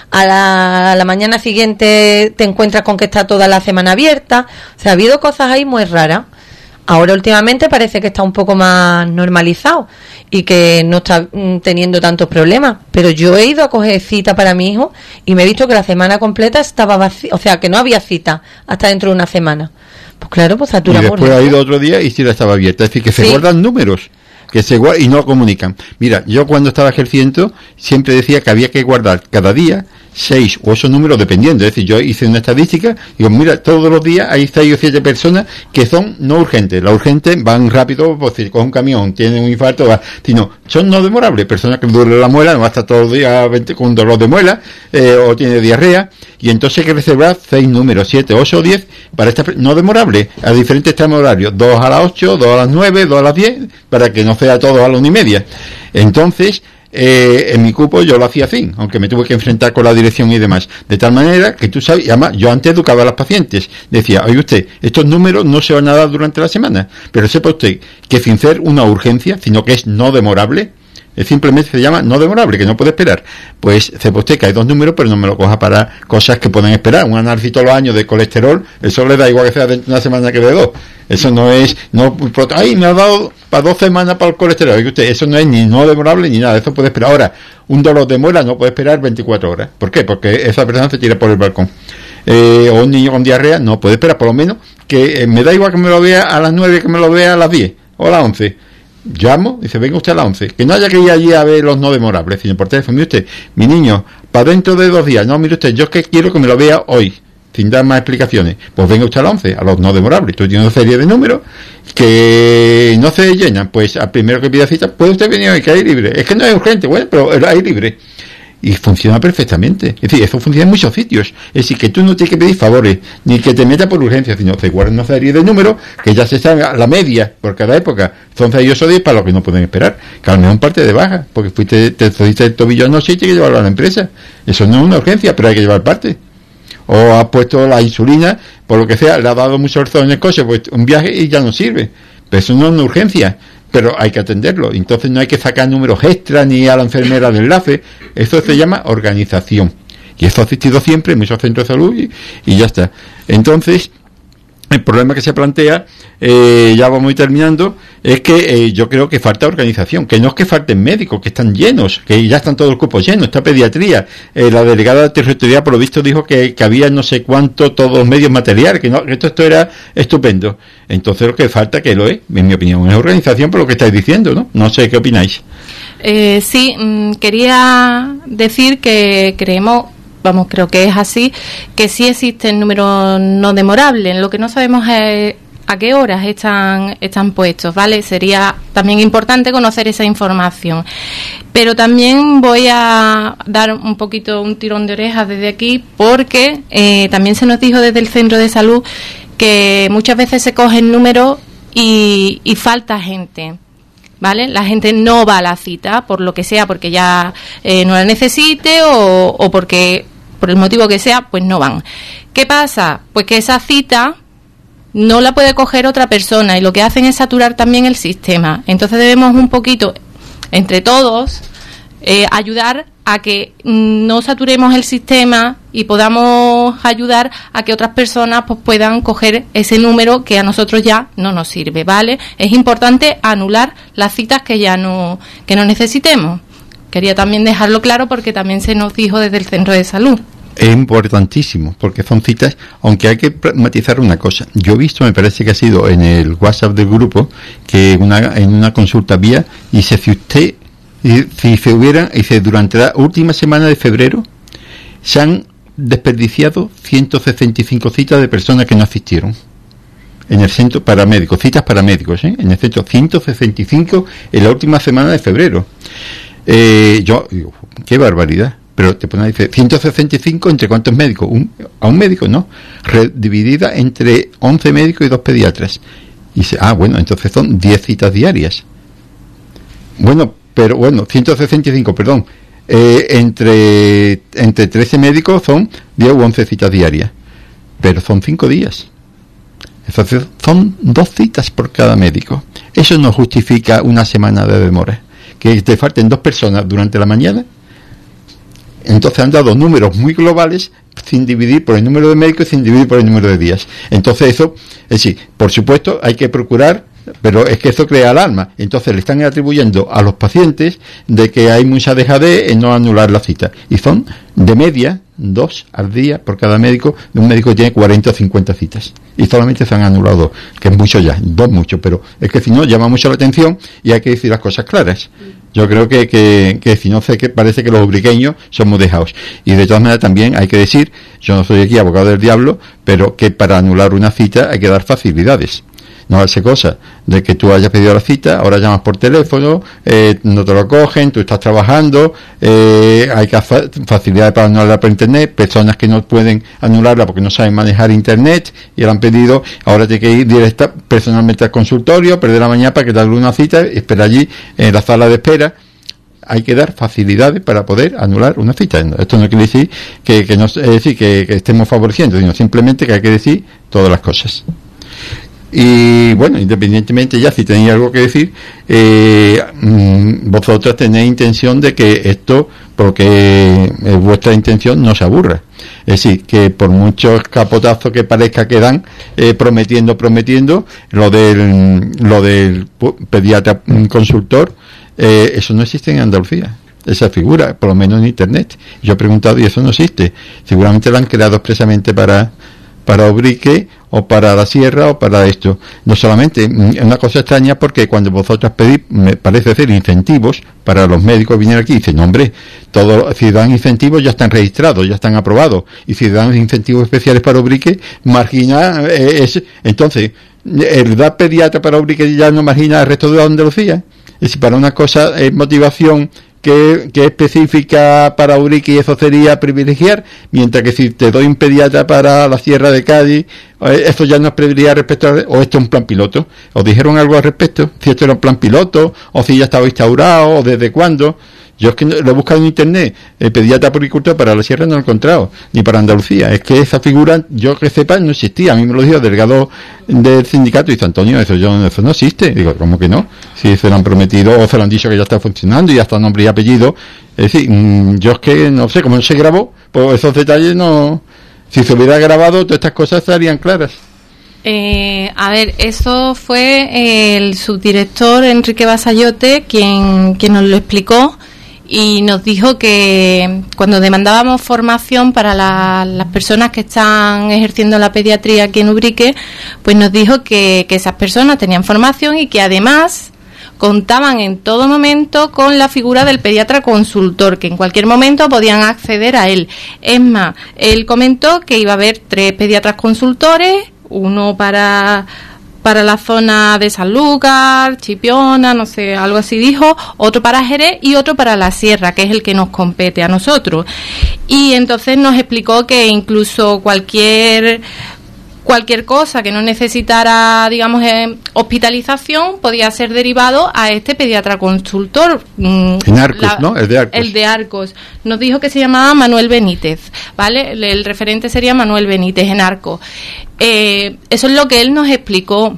A la mañana siguiente te encuentras con que está toda la semana abierta. O sea, ha habido cosas ahí muy raras. Ahora últimamente parece que está un poco más normalizado y que no está teniendo tantos problemas, pero yo he ido a coger cita para mi hijo y me he visto que la semana completa estaba vacía, o sea que no había cita hasta dentro de una semana. Pues claro, pues satura. Y después ha ido otro día y sí la estaba abierta, es decir, que se guardan números y no comunican. Mira, yo cuando estaba ejerciendo siempre decía que había que guardar cada día 6 o 8 números dependiendo, es decir, yo hice una estadística y digo, mira, todos los días hay 6 o 7 personas que son no urgentes. Las urgentes van rápido, pues si cogen un camión, tienen un infarto, sino son no demorables, personas que duele la muela, no va a estar todos los días con dolor de muela, o tiene diarrea, y entonces hay que reservar 6 números, 7, 8 o 10 para estas no demorables, a diferentes tramos horarios, 2 a las 8, 2 a las 9, 2 a las 10, para que no sea todo a la 1:30. Entonces, en mi cupo yo lo hacía así, aunque me tuve que enfrentar con la dirección y demás, de tal manera que tú sabes, y además yo antes educaba a los pacientes, decía, oye usted, estos números no se van a dar durante la semana, pero sepa usted que sin ser una urgencia, sino que es no demorable, simplemente se llama no demorable, que no puede esperar, pues sepa usted que hay 2 números, pero no me lo coja para cosas que pueden esperar. Un análisis todos los años de colesterol, eso le da igual que sea dentro de una semana que de 2. Eso no es, ay, me ha dado para 2 semanas para el colesterol. Y usted, eso no es ni no demorable ni nada, eso puede esperar. Ahora, un dolor de muela no puede esperar 24 horas. ¿Por qué? Porque esa persona se tira por el balcón. O un niño con diarrea no puede esperar, por lo menos que me da igual que me lo vea a las 9 que me lo vea a las 10 o a las 11. Llamo, dice, venga usted a las 11. Que no haya que ir allí a ver los no demorables, sino por teléfono, mire usted, mi niño, para dentro de 2 días. No, mire usted, yo es que quiero que me lo vea hoy, sin dar más explicaciones. Pues venga usted a las 11, a los no demorables. Tú tienes una serie de números que no se llenan. Pues al primero que pida cita, puede usted venir hoy, que hay libre. Es que no es urgente, bueno, pero hay libre. Y funciona perfectamente. Es decir, eso funciona en muchos sitios. Es decir, que tú no tienes que pedir favores, ni que te metas por urgencia, sino te guardan una serie de números que ya se sabe la media por cada época. Son 6 o 10 para los que no pueden esperar. Que a lo mejor parte de baja, porque te jodiste el tobillo anoche y tienes que llevarlo a la empresa. Eso no es una urgencia, pero hay que llevar parte. O has puesto la insulina, por lo que sea, le ha dado mucho esfuerzo en el coche, pues un viaje y ya no sirve. Pero eso no es una urgencia. Pero hay que atenderlo, entonces no hay que sacar números extra ni a la enfermera de enlace, eso se llama organización, y eso ha existido siempre en muchos centros de salud y ya está. Entonces, el problema que se plantea, ya vamos terminando, es que yo creo que falta organización, que no es que falten médicos, que están llenos, que ya están todos los cupos llenos, está pediatría, la delegada territorial por lo visto dijo que había no sé cuánto, todos los medios materiales, que esto era estupendo. Entonces lo que falta, que lo es, en mi opinión, es organización por lo que estáis diciendo, ¿no? No sé qué opináis. Sí, quería decir que creo que es así, que sí existen números no demorables. Lo que no sabemos es a qué horas están puestos, ¿vale? Sería también importante conocer esa información. Pero también voy a dar un poquito un tirón de orejas desde aquí, porque también se nos dijo desde el centro de salud que muchas veces se cogen números y falta gente, ¿vale? La gente no va a la cita, por lo que sea, porque ya no la necesite o porque por el motivo que sea, pues no van. ¿Qué pasa? Pues que esa cita no la puede coger otra persona y lo que hacen es saturar también el sistema. Entonces debemos un poquito, entre todos, ayudar a que no saturemos el sistema y podamos ayudar a que otras personas pues puedan coger ese número que a nosotros ya no nos sirve, ¿vale? Es importante anular las citas que ya no necesitemos. Quería también dejarlo claro porque también se nos dijo desde el centro de salud. Es importantísimo, porque son citas, aunque hay que matizar una cosa. Yo he visto, me parece que ha sido en el WhatsApp del grupo, que en una consulta vía, dice, durante la última semana de febrero, se han desperdiciado 165 citas de personas que no asistieron. En el centro paramédicos, citas paramédicos, en el centro 165 en la última semana de febrero. Yo digo, qué barbaridad. Pero te pone a decir 165 entre cuántos médicos, a un médico, ¿no? Dividida entre 11 médicos y 2 pediatras. Y dice, bueno, entonces son 10 citas diarias. Bueno, pero bueno, 165, perdón. Entre 13 médicos son 10 u 11 citas diarias, pero son 5 días. Entonces son 2 citas por cada médico. Eso no justifica una semana de demora. Que te falten 2 personas durante la mañana. Entonces han dado números muy globales sin dividir por el número de médicos y sin dividir por el número de días. Entonces eso, es decir, por supuesto hay que procurar, pero es que eso crea alarma. Entonces le están atribuyendo a los pacientes de que hay mucha dejadez en no anular la cita. Y son de media 2 al día por cada médico, de un médico que tiene 40 o 50 citas. Y solamente se han anulado 2, que es mucho ya, 2 mucho, pero es que si no llama mucho la atención y hay que decir las cosas claras. Yo creo que si no sé, que parece que los ubriqueños somos dejados. Y de todas maneras también hay que decir, yo no soy aquí abogado del diablo, pero que para anular una cita hay que dar facilidades. No hace cosa de que tú hayas pedido la cita, ahora llamas por teléfono, no te lo cogen, tú estás trabajando, hay que hacer facilidades para anularla por internet, personas que no pueden anularla porque no saben manejar internet y la han pedido, ahora tiene que ir directa personalmente al consultorio, perder la mañana para que darle una cita, espera allí en la sala de espera. Hay que dar facilidades para poder anular una cita. Esto no quiere decir que no, es decir, que estemos favoreciendo, sino simplemente que hay que decir todas las cosas. Y bueno, independientemente ya, si tenéis algo que decir, vosotros tenéis intención de que esto, porque es vuestra intención, no se aburra. Es decir, que por muchos capotazos que parezca que dan, prometiendo, lo del pediatra consultor, eso no existe en Andalucía. Esa figura, por lo menos en internet. Yo he preguntado y eso no existe. Seguramente la han creado expresamente para Ubrique o para la Sierra o para esto. No solamente, es una cosa extraña porque cuando vosotros pedís, me parece ser incentivos para los médicos vienen aquí y dicen, no, hombre, todos si dan incentivos ya están registrados, ya están aprobados, y si dan incentivos especiales para Ubrique, margina entonces el dar pediatra para Ubrique ya no margina el resto de Andalucía. Es decir, para una cosa es motivación que específica para Ubrique, y eso sería privilegiar, mientras que si te doy un pediatra para la Sierra de Cádiz, eso ya no es privilegiar respecto o esto es un plan piloto. ¿Os dijeron algo al respecto? Si esto era un plan piloto, o si ya estaba instaurado, o desde cuándo. Yo es que lo he buscado en internet, el pediatra puricultor para la Sierra no lo he encontrado, ni para Andalucía. Es que esa figura, yo que sepa, no existía. A mí me lo dijo el delegado del sindicato y dice, Antonio, eso no existe. Digo, ¿cómo que no? Si se lo han prometido o se lo han dicho que ya está funcionando y ya está nombre y apellido. Es decir, yo es que no sé, como no se grabó, pues esos detalles no... Si se hubiera grabado, todas estas cosas estarían claras. A ver, eso fue el subdirector Enrique Basayote quien nos lo explicó. Y nos dijo que cuando demandábamos formación para las personas que están ejerciendo la pediatría aquí en Ubrique, pues nos dijo que esas personas tenían formación y que además contaban en todo momento con la figura del pediatra consultor, que en cualquier momento podían acceder a él. Es más, él comentó que iba a haber 3 pediatras consultores, uno para la zona de Sanlúcar, Chipiona, no sé, algo así dijo, otro para Jerez y otro para la Sierra, que es el que nos compete a nosotros. Y entonces nos explicó que incluso cualquier cosa que no necesitara, digamos, hospitalización, podía ser derivado a este pediatra consultor. En Arcos, ¿no? El de Arcos. El de Arcos. Nos dijo que se llamaba Manuel Benítez, ¿vale? El referente sería Manuel Benítez en Arcos. Eso es lo que él nos explicó.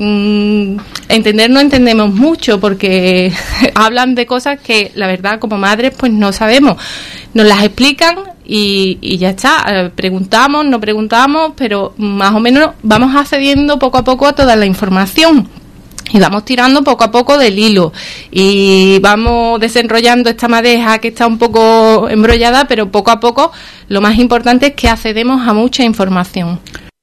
Entender no entendemos mucho porque hablan de cosas que la verdad como madres pues no sabemos. Nos las explican y ya está. Preguntamos, no preguntamos, pero más o menos vamos accediendo poco a poco a toda la información y vamos tirando poco a poco del hilo y vamos desenrollando esta madeja que está un poco embrollada, pero poco a poco lo más importante es que accedemos a mucha información.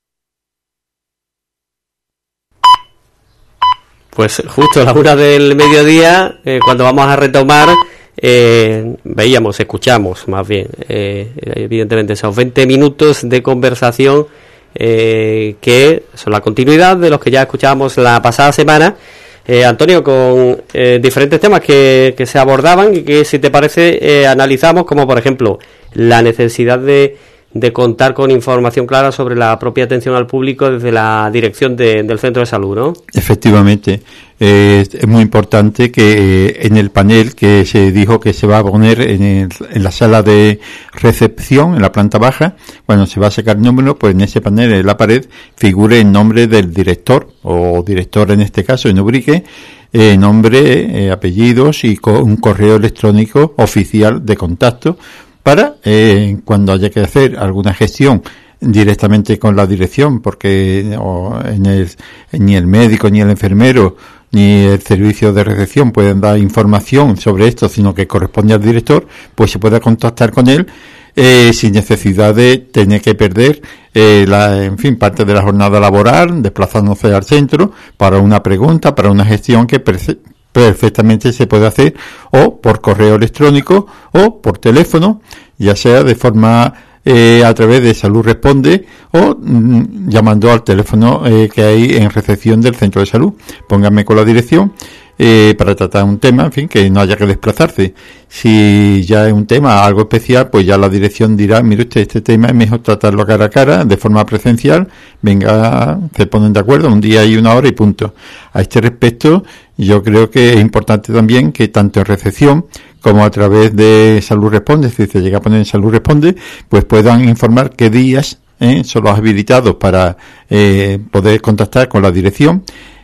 Pues justo a la 1 del mediodía, cuando vamos a retomar, escuchamos más bien, evidentemente esos 20 minutos de conversación que son la continuidad de los que ya escuchábamos la pasada semana, Antonio, con diferentes temas que se abordaban y que, si te parece, analizamos, como por ejemplo la necesidad de de contar con información clara sobre la propia atención al público desde la dirección del centro de salud, ¿no? Efectivamente. Es muy importante que en el panel que se dijo que se va a poner en la sala de recepción, en la planta baja, cuando se va a sacar el número, pues en ese panel, en la pared, figure el nombre del director, o director en este caso, en Ubrique, nombre, apellidos y un correo electrónico oficial de contacto para cuando haya que hacer alguna gestión directamente con la dirección, porque ni el médico ni el enfermero ni el servicio de recepción pueden dar información sobre esto, sino que corresponde al director, pues se puede contactar con él sin necesidad de tener que perder parte de la jornada laboral, desplazándose al centro para una pregunta, para una gestión que perfectamente se puede hacer o por correo electrónico o por teléfono, ya sea de forma a través de Salud Responde o llamando al teléfono que hay en recepción del centro de salud. Pónganme con la dirección para tratar un tema, en fin, que no haya que desplazarse. Si ya es un tema algo especial, pues ya la dirección dirá, mire usted, este tema es mejor tratarlo cara a cara, de forma presencial, venga, se ponen de acuerdo, un día y una hora y punto. A este respecto, yo creo que es importante también que tanto en recepción como a través de Salud Responde, si se llega a poner en Salud Responde, pues puedan informar qué días son los habilitados para poder contactar con la dirección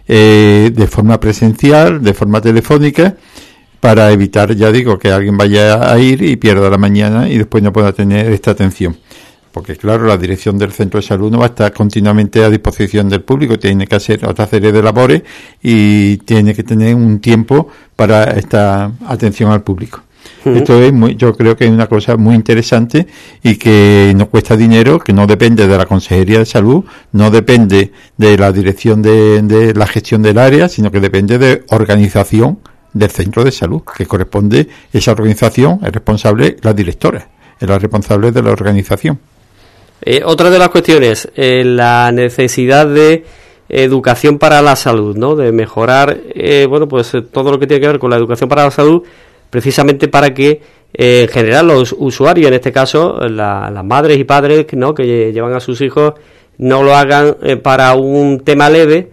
de forma presencial, de forma telefónica, para evitar, ya digo, que alguien vaya a ir y pierda la mañana y después no pueda tener esta atención. Porque claro, la dirección del centro de salud no va a estar continuamente a disposición del público, tiene que hacer otra serie de labores y tiene que tener un tiempo para esta atención al público. Esto es yo creo que es una cosa muy interesante y que no cuesta dinero, que no depende de la Consejería de Salud, no depende de la dirección de la gestión del área, sino que depende de organización del centro de salud, que corresponde, esa organización es responsable, la directora, es la responsable de la organización. Otra de las cuestiones, la necesidad de educación para la salud, ¿no? De mejorar, pues todo lo que tiene que ver con la educación para la salud, precisamente para que en general los usuarios, en este caso las madres y padres, ¿no?, que llevan a sus hijos, no lo hagan para un tema leve,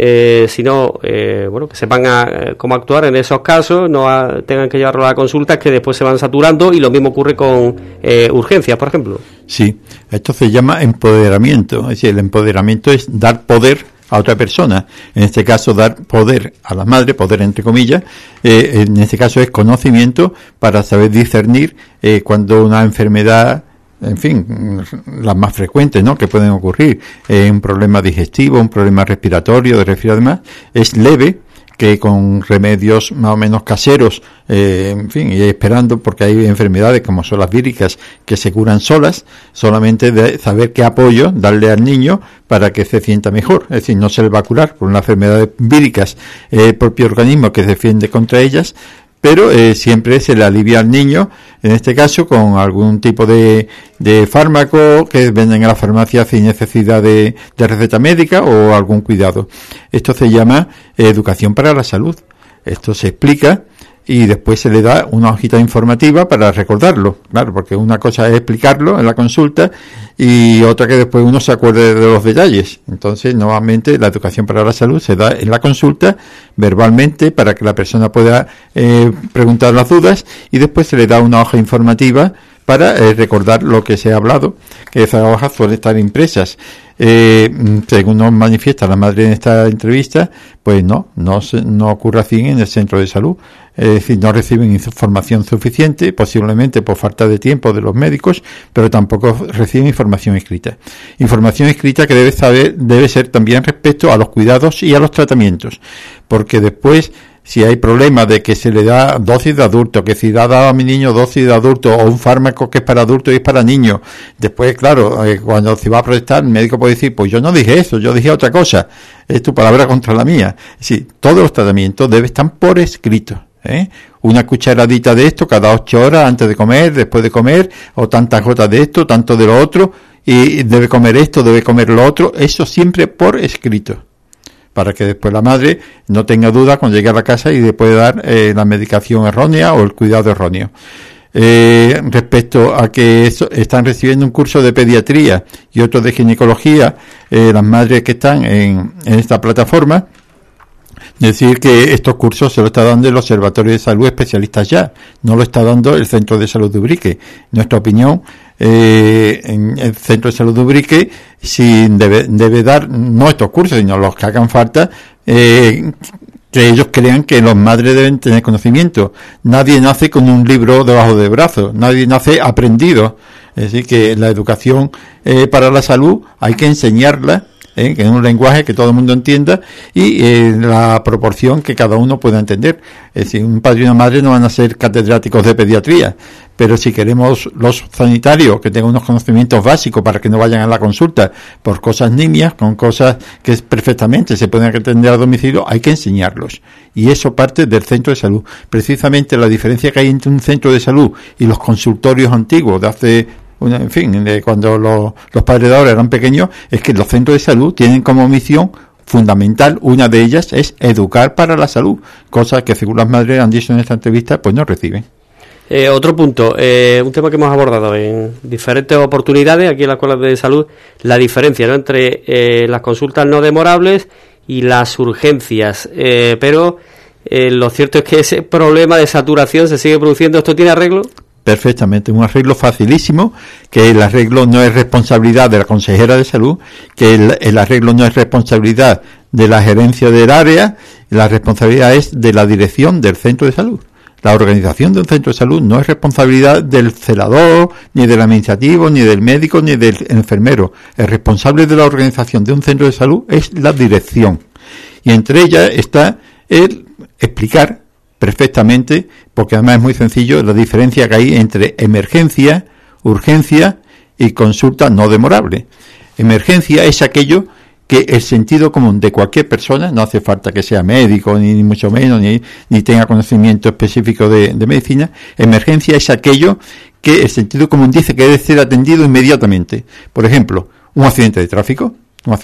sino que sepan cómo actuar en esos casos, no tengan que llevarlo a la consulta, que después se van saturando, y lo mismo ocurre con urgencias, por ejemplo. Sí, esto se llama empoderamiento, es decir, el empoderamiento es dar poder a otra persona, en este caso dar poder a la madre, poder entre comillas, en este caso es conocimiento para saber discernir cuando una enfermedad, en fin, las más frecuentes, ¿no?, que pueden ocurrir, un problema digestivo, un problema respiratorio, de resfriado, además, es leve, que con remedios más o menos caseros, en fin, y esperando, porque hay enfermedades como son las víricas que se curan solas, solamente de saber qué apoyo darle al niño para que se sienta mejor. Es decir, no se le va a curar por una enfermedad de víricas el propio organismo que se defiende contra ellas, pero siempre se le alivia al niño, en este caso con algún tipo de fármaco que venden a la farmacia sin necesidad de receta médica o algún cuidado. Esto se llama educación para la salud. Esto se explica y después se le da una hojita informativa para recordarlo, claro, porque una cosa es explicarlo en la consulta y otra que después uno se acuerde de los detalles. Entonces, nuevamente, la educación para la salud se da en la consulta, verbalmente, para que la persona pueda preguntar las dudas, y después se le da una hoja informativa para recordar lo que se ha hablado, que esas hojas suelen estar impresas. Según nos manifiesta la madre en esta entrevista, pues no ocurre así en el centro de salud. Es decir, no reciben información suficiente, posiblemente por falta de tiempo de los médicos, pero tampoco reciben información escrita. Información escrita que debe ser también respecto a los cuidados y a los tratamientos, porque después, si hay problemas de que se le da dosis de adulto, que si le ha dado a mi niño dosis de adulto o un fármaco que es para adulto y es para niños, después, claro, cuando se va a protestar, el médico puede decir, pues yo no dije eso, yo dije otra cosa, es tu palabra contra la mía. Es decir, todos los tratamientos deben estar por escrito. Una cucharadita de esto cada 8 horas antes de comer, después de comer, o tantas gotas de esto, tanto de lo otro, y debe comer esto, debe comer lo otro, eso siempre por escrito, para que después la madre no tenga duda cuando llegue a la casa y le pueda dar la medicación errónea o el cuidado erróneo. respecto a que están recibiendo un curso de pediatría y otro de ginecología, las madres que están en esta plataforma, decir que estos cursos se lo está dando el Observatorio de Salud Especialistas Ya, no lo está dando el Centro de Salud de Ubrique. Nuestra opinión, en el Centro de Salud de Ubrique debe dar no estos cursos, sino los que hagan falta, que ellos crean que los madres deben tener conocimiento. Nadie nace con un libro debajo del brazo, nadie nace aprendido. Es decir, que la educación para la salud hay que enseñarla, que en un lenguaje que todo el mundo entienda y la proporción que cada uno pueda entender. Es decir, un padre y una madre no van a ser catedráticos de pediatría, pero si queremos los sanitarios que tengan unos conocimientos básicos para que no vayan a la consulta por cosas nimias, con cosas que perfectamente se pueden atender a domicilio, hay que enseñarlos. Y eso parte del centro de salud. Precisamente la diferencia que hay entre un centro de salud y los consultorios antiguos de hace cuando los padres de ahora eran pequeños, es que los centros de salud tienen como misión fundamental, una de ellas es educar para la salud, cosa que según las madres han dicho en esta entrevista, pues no reciben. Otro punto, un tema que hemos abordado en diferentes oportunidades aquí en la Escuela de Salud, la diferencia, ¿no?, entre las consultas no demorables y las urgencias, pero lo cierto es que ese problema de saturación se sigue produciendo. ¿Esto tiene arreglo? Perfectamente, un arreglo facilísimo, que el arreglo no es responsabilidad de la consejera de salud, que el arreglo no es responsabilidad de la gerencia del área, la responsabilidad es de la dirección del centro de salud. La organización de un centro de salud no es responsabilidad del celador, ni del administrativo, ni del médico, ni del enfermero. El responsable de la organización de un centro de salud es la dirección. Y entre ellas está el explicar perfectamente, porque además es muy sencillo, la diferencia que hay entre emergencia, urgencia y consulta no demorable. Emergencia es aquello que el sentido común de cualquier persona, no hace falta que sea médico, ni mucho menos, ni tenga conocimiento específico de medicina. Emergencia es aquello que el sentido común dice que debe ser atendido inmediatamente. Por ejemplo, un accidente de tráfico.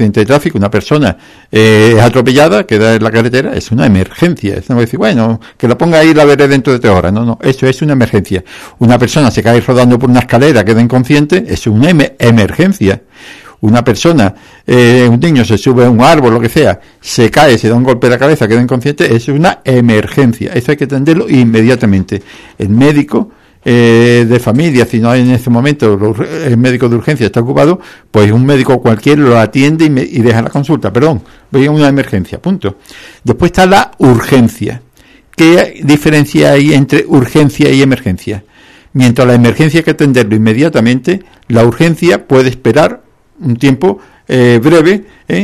Una persona es atropellada, queda en la carretera, es una emergencia. Es no voy a decir, bueno, que la ponga ahí y la veré dentro de 3 horas. No, eso es una emergencia. Una persona se cae rodando por una escalera, queda inconsciente, es una emergencia. Una persona, un niño se sube a un árbol, lo que sea, se cae, se da un golpe en la cabeza, queda inconsciente, es una emergencia. Eso hay que atenderlo inmediatamente. El médico de familia, si no hay en ese momento el médico de urgencia está ocupado, pues un médico cualquiera lo atiende y deja la consulta. Voy a una emergencia, punto. Después está la urgencia. ¿Qué diferencia hay entre urgencia y emergencia? Mientras la emergencia hay que atenderlo inmediatamente, la urgencia puede esperar un tiempo breve,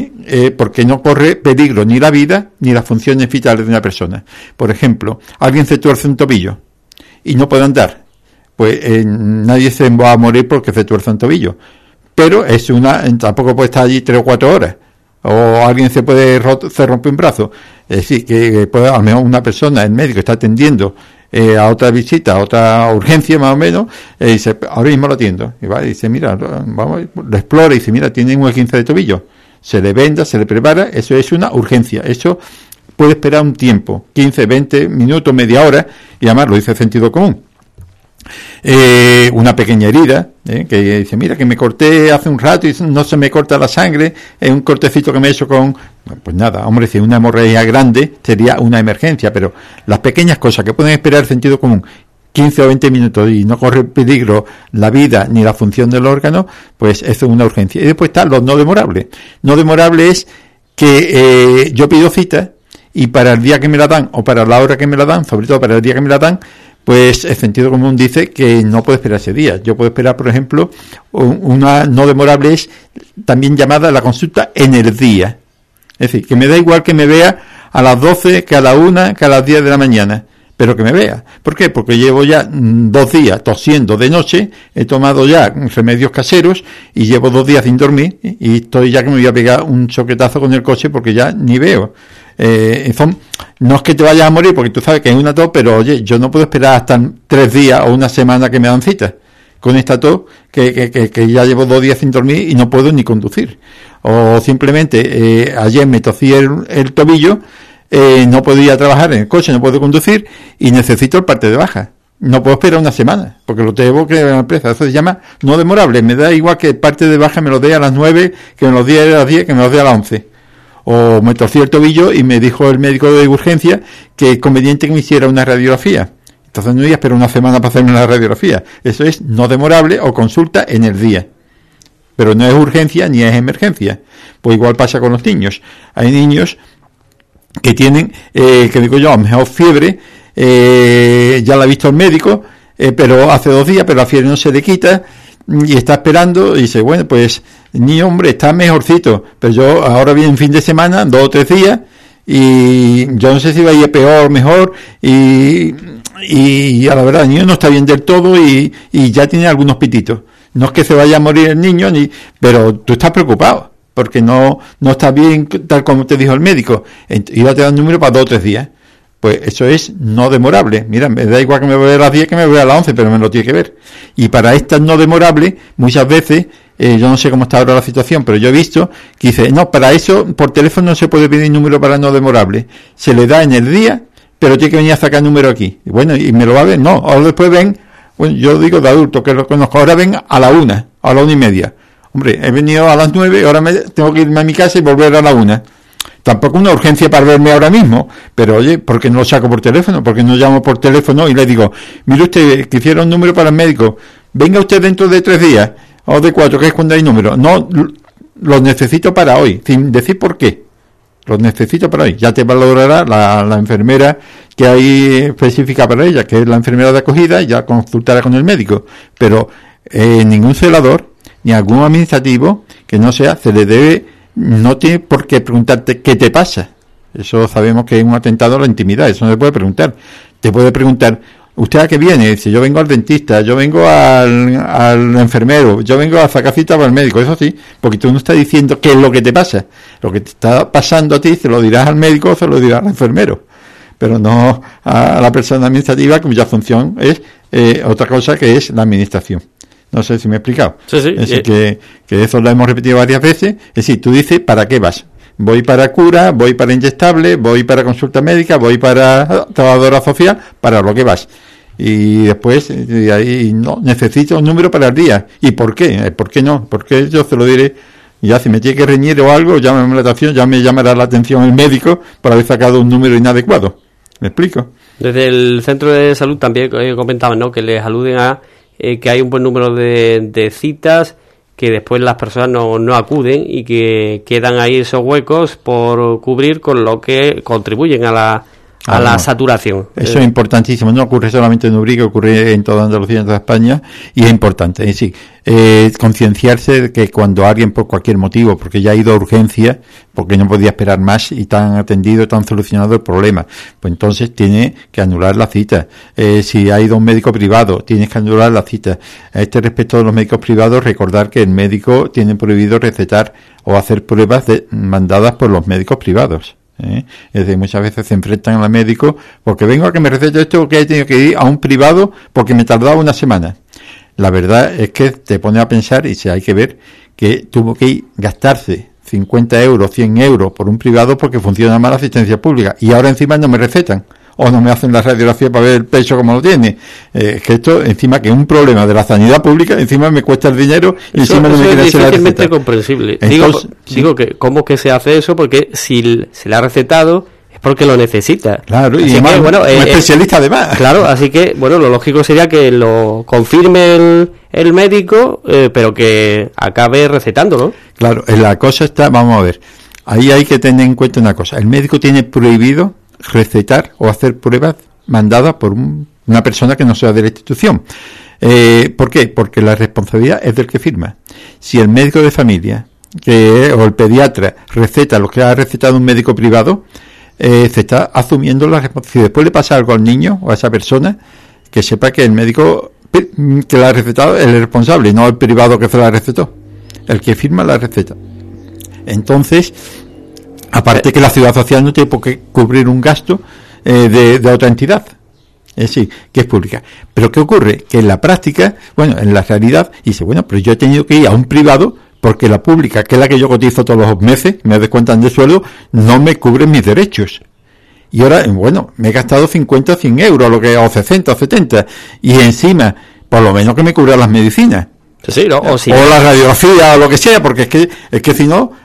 porque no corre peligro ni la vida ni las funciones vitales de una persona. Por ejemplo, alguien se tuerce un tobillo y no puede andar, pues nadie se va a morir porque se tuerce un tobillo, pero tampoco puede estar allí 3 o 4 horas, o alguien se rompe un brazo. Es decir, que puede, a lo mejor una persona, el médico está atendiendo a otra visita, a otra urgencia más o menos, y dice, ahora mismo lo atiendo, y va y dice, mira, vamos, lo explora y dice, mira, tiene un esguince de tobillo, se le venda, se le prepara, eso es una urgencia. Eso puede esperar un tiempo, 15, 20 minutos, media hora, y además lo dice el sentido común. Una pequeña herida, que dice, mira, que me corté hace un rato y no se me corta la sangre, es un cortecito que me he hecho pues nada, hombre, si una hemorragia grande sería una emergencia, pero las pequeñas cosas que pueden esperar el sentido común, 15 o 20 minutos y no corre peligro la vida ni la función del órgano, pues eso es una urgencia. Y después está lo no demorable. No demorable es que yo pido cita y para el día que me la dan o para la hora que me la dan, sobre todo para el día que me la dan, pues el sentido común dice que no puedo esperar ese día. Yo puedo esperar, por ejemplo, una no demorable es también llamada la consulta en el día. Es decir, que me da igual que me vea a las 12, que a la 1, que a las 10 de la mañana, pero que me vea. ¿Por qué? Porque llevo ya 2 días tosiendo de noche, he tomado ya remedios caseros y llevo 2 días sin dormir y estoy ya que me voy a pegar un choquetazo con el coche porque ya ni veo. No es que te vayas a morir porque tú sabes que es una tos, pero oye, yo no puedo esperar hasta 3 días o una semana que me dan cita con esta tos que ya llevo 2 días sin dormir y no puedo ni conducir. O simplemente ayer me tosí el tobillo, no puedo ir a trabajar en el coche, no puedo conducir y necesito el parte de baja. no puedo esperar una semana, porque lo tengo que ver a la empresa. Eso se llama no demorable. Me da igual que parte de baja me lo dé a las 9, que me lo dé a las 10, que me lo dé a las 11. O me torcí el tobillo y me dijo el médico de urgencia que es conveniente que me hiciera una radiografía. Entonces no voy a esperar una semana para hacerme una radiografía. Eso es no demorable o consulta en el día. Pero no es urgencia ni es emergencia. Pues igual pasa con los niños. Hay niños que tienen, que digo yo, a lo mejor fiebre, ya la ha visto el médico, pero hace 2 días, pero la fiebre no se le quita y está esperando y dice, bueno, pues niño, hombre, está mejorcito, pero yo ahora viene fin de semana, 2 o 3 días, y yo no sé si va a ir peor o mejor, y a la verdad el niño no está bien del todo y ya tiene algunos pititos. No es que se vaya a morir el niño, pero tú estás preocupado, porque no está bien tal como te dijo el médico, y ya te da un número para 2 o 3 días. Pues eso es no demorable. Mira, me da igual que me vea a las 10 que me vea a las 11, pero me lo tiene que ver. Y para estas no demorables, muchas veces, yo no sé cómo está ahora la situación, pero yo he visto que dice, no, para eso por teléfono no se puede pedir número para no demorable. Se le da en el día, pero tiene que venir a sacar número aquí. Y bueno, ¿y me lo va a ver? No, ahora después ven, bueno, yo digo de adulto que lo conozco, ahora ven a la 1, a la 1:30. Hombre, he venido a las 9, ahora tengo que irme a mi casa y volver a la 1. Tampoco una urgencia para verme ahora mismo, pero oye, ¿por qué no lo saco por teléfono? ¿Por qué no llamo por teléfono y le digo, mire usted, quisiera un número para el médico, venga usted dentro de 3 días, o de 4, que es cuando hay número? No, los necesito para hoy, sin decir por qué. Los necesito para hoy. Ya te valorará la enfermera que hay específica para ella, que es la enfermera de acogida, y ya consultará con el médico. Pero ningún celador, ni algún administrativo, que no sea, se le debe... No tiene por qué preguntarte qué te pasa. Eso sabemos que es un atentado a la intimidad. Eso no se puede preguntar. Te puede preguntar, ¿usted a qué viene? Dice, yo vengo al dentista, yo vengo al enfermero, yo vengo a sacar cita para el médico. Eso sí, porque tú no estás diciendo qué es lo que te pasa. Lo que te está pasando a ti se lo dirás al médico o se lo dirás al enfermero. Pero no a la persona administrativa, cuya función es otra cosa, que es la administración. No sé si me he explicado. Sí. Es decir, que eso lo hemos repetido varias veces. Es decir, tú dices, ¿para qué vas? Voy para cura, voy para inyectable, voy para consulta médica, voy para trabajadora social, para lo que vas. Y después, de ahí, no, necesito un número para el día. ¿Y por qué? ¿Por qué no? Porque yo se lo diré. Ya si me tiene que reñir o algo, llámame la atención, ya me llamará la atención el médico por haber sacado un número inadecuado. ¿Me explico? Desde el centro de salud también comentaban, ¿no?, que les aluden a que hay un buen número de citas, que después las personas no acuden y que quedan ahí esos huecos por cubrir, con lo que contribuyen a la saturación. Eso es importantísimo. No ocurre solamente en Ubrique, ocurre en toda Andalucía, en toda España, y es importante. Es decir, concienciarse de que cuando alguien, por cualquier motivo, porque ya ha ido a urgencia, porque no podía esperar más y tan atendido, tan solucionado el problema, pues entonces tiene que anular la cita. Si ha ido a un médico privado, tienes que anular la cita. A este respecto de los médicos privados, recordar que el médico tiene prohibido recetar o hacer pruebas mandadas por los médicos privados. Es decir, muchas veces se enfrentan al médico porque vengo a que me recete esto, porque he tenido que ir a un privado porque me tardaba una semana. La verdad es que te pone a pensar, y hay que ver que tuvo que gastarse 50 euros, 100 euros por un privado porque funciona mal la asistencia pública, y ahora encima no me recetan o no me hacen la radiografía para ver el pecho como lo tiene. Que esto, encima, que es un problema de la sanidad pública, encima me cuesta el dinero y eso, encima no me quiere hacer la receta. Es difícilmente comprensible. Entonces, digo que cómo que se hace eso, porque si se le ha recetado es porque lo necesita. Claro, así y además, que, bueno, un especialista además. Claro, así que, bueno, lo lógico sería que lo confirme el médico, pero que acabe recetándolo. Claro, la cosa está, vamos a ver, ahí hay que tener en cuenta una cosa. El médico tiene prohibido recetar o hacer pruebas mandadas por una persona que no sea de la institución. ¿Por qué? Porque la responsabilidad es del que firma. Si el médico de familia o el pediatra receta lo que ha recetado un médico privado, se está asumiendo la responsabilidad. Si después le pasa algo al niño o a esa persona, que sepa que el médico que la ha recetado es el responsable, no el privado que se la recetó. El que firma la receta. Entonces, aparte que la Seguridad Social no tiene por qué cubrir un gasto de otra entidad, es decir, que es pública. Pero ¿qué ocurre? Que en la práctica, bueno, en la realidad, dice, bueno, pero yo he tenido que ir a un privado porque la pública, que es la que yo cotizo todos los meses, me descuentan de sueldo, no me cubre mis derechos. Y ahora, bueno, me he gastado 50 o 100 euros, o 60 o 70, y encima, por lo menos que me cubra las medicinas. Sí, ¿no? O la radiografía o lo que sea, porque es que si no,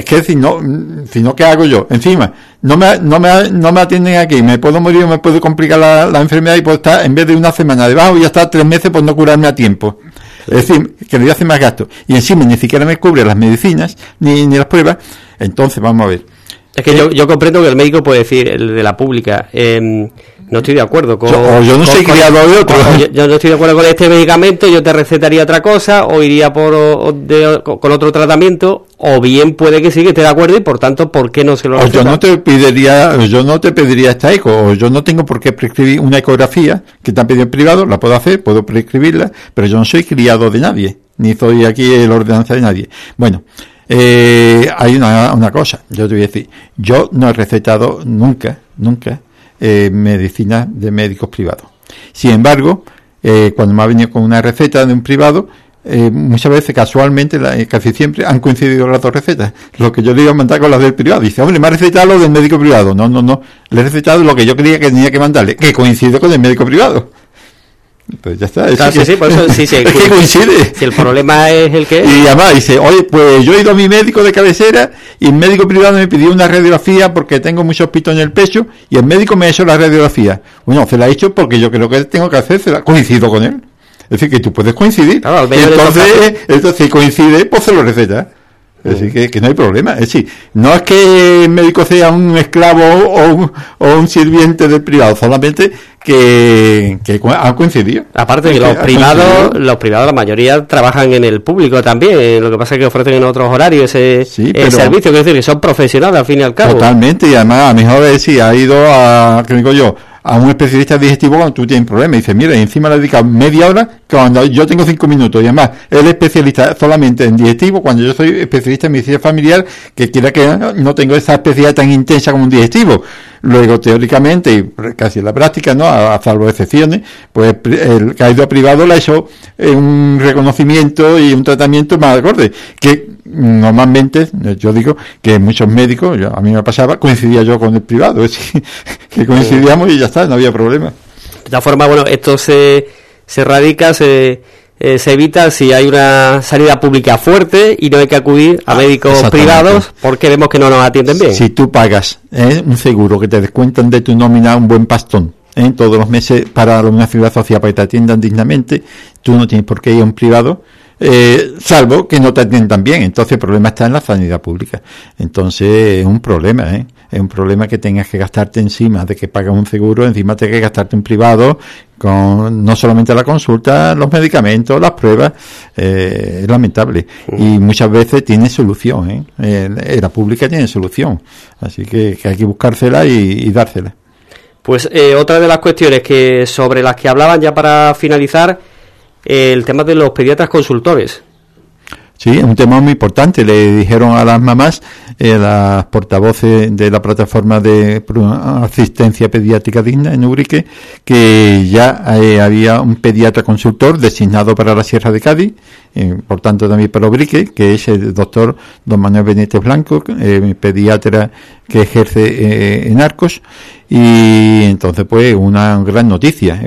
¿qué hago yo? Encima, no me atienden aquí, me puedo morir o me puede complicar la enfermedad y puedo estar, en vez de una semana debajo, y ya estar 3 meses por no curarme a tiempo. Sí. Es decir, que le voy a hacer más gasto. Y encima ni siquiera me cubre las medicinas, ni las pruebas. Entonces, vamos a ver. Es que yo comprendo que el médico puede decir, el de la pública, no estoy de acuerdo con... Yo no soy criado de otro. Yo no estoy de acuerdo con este medicamento, yo te recetaría otra cosa, o iría con otro tratamiento, o bien puede que sí, que esté de acuerdo, y por tanto, ¿por qué no se lo receta? Yo no te pediría esta eco, o yo no tengo por qué prescribir una ecografía que te han pedido en privado, la puedo hacer, puedo prescribirla, pero yo no soy criado de nadie, ni soy aquí el ordenanza de nadie. Bueno... hay una cosa, yo te voy a decir, yo no he recetado nunca medicina de médicos privados. Sin embargo, cuando me ha venido con una receta de un privado, muchas veces, casualmente, casi siempre han coincidido las dos recetas. Lo que yo le iba a mandar con las del privado, dice, hombre, me ha recetado lo del médico privado. No, le he recetado lo que yo creía que tenía que mandarle, que coincide con el médico privado. Pues ya está. Por eso sí, es que coincide. Si el problema es el que... Y además dice, oye, pues yo he ido a mi médico de cabecera y el médico privado me pidió una radiografía porque tengo muchos pitos en el pecho y el médico me ha hecho la radiografía. Bueno, se la ha hecho porque yo creo que tengo que hacérsela. Coincido con él. Es decir, que tú puedes coincidir. Claro, entonces, si coincide, pues se lo receta. Es decir, que no hay problema. Es decir, no es que el médico sea un esclavo o un sirviente del privado, solamente que han coincidido. Aparte que los privados, la mayoría trabajan en el público también. Lo que pasa es que ofrecen en otros horarios ese servicio, que es decir, que son profesionales al fin y al cabo. Totalmente, y además a lo mejor ha ido a un especialista digestivo cuando tú tienes problemas. Y dice, mira, y encima le dedica media hora cuando yo tengo 5 minutos. Y además, él es especialista solamente en digestivo, cuando yo soy especialista en medicina familiar, que quiera que no tengo esa especialidad tan intensa como un digestivo. Luego, teóricamente, y casi en la práctica, ¿no? A salvo excepciones, pues el que ha ido privado le ha hecho un reconocimiento y un tratamiento más acorde. Que normalmente, yo digo que muchos médicos, a mí me pasaba, coincidía yo con el privado, es decir, que coincidíamos y ya está, no había problema. De todas formas, bueno, esto se radica, se evita si hay una sanidad pública fuerte y no hay que acudir a médicos privados porque vemos que no nos atienden bien. Si tú pagas un seguro que te descuentan de tu nómina un buen pastón todos los meses para una seguridad social para que te atiendan dignamente, tú no tienes por qué ir a un privado, salvo que no te atiendan bien. Entonces el problema está en la sanidad pública. Entonces es un problema, es un problema que tengas que gastarte encima de que pagas un seguro, encima tienes que gastarte un privado con no solamente la consulta, los medicamentos, las pruebas. Es lamentable y muchas veces tiene solución, la pública tiene solución, así que hay que buscársela y dársela. Pues otra de las cuestiones sobre las que hablaban, ya para finalizar, el tema de los pediatras consultores. Sí, es un tema muy importante. Le dijeron a las mamás, las portavoces de la plataforma de asistencia pediátrica digna en Ubrique, que ya había un pediatra consultor designado para la Sierra de Cádiz, por tanto también para Ubrique, que es el doctor don Manuel Benítez Blanco, pediatra que ejerce en Arcos. Y entonces pues es una gran noticia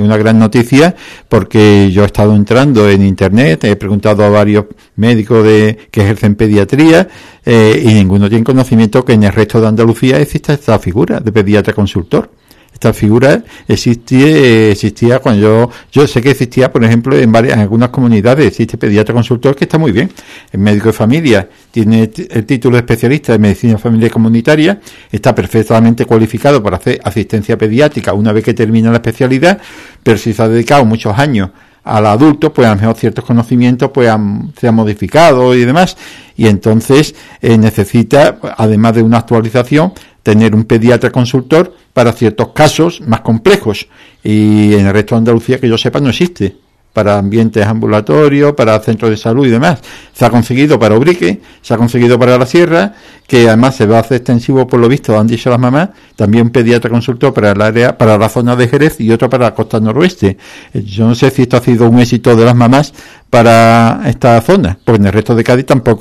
porque yo he estado entrando en internet, he preguntado a varios médicos que ejercen pediatría y ninguno tiene conocimiento que en el resto de Andalucía exista esta figura de pediatra consultor. Esta figura existía cuando yo sé que existía, por ejemplo, en algunas comunidades existe pediatra consultor, que está muy bien. El médico de familia tiene el título de especialista de medicina familiar comunitaria, está perfectamente cualificado para hacer asistencia pediátrica una vez que termina la especialidad, pero si se ha dedicado muchos años al adulto, pues a lo mejor ciertos conocimientos se han modificado y demás, y entonces necesita, además de una actualización, tener un pediatra consultor para ciertos casos más complejos, y en el resto de Andalucía, que yo sepa, no existe para ambientes ambulatorios, para centros de salud y demás. Se ha conseguido para Ubrique, se ha conseguido para la Sierra, que además se va a hacer extensivo, por lo visto, han dicho las mamás, también un pediatra consultor para el área, para la zona de Jerez y otro para la costa noroeste. Yo no sé si esto ha sido un éxito de las mamás para esta zona, porque en el resto de Cádiz tampoco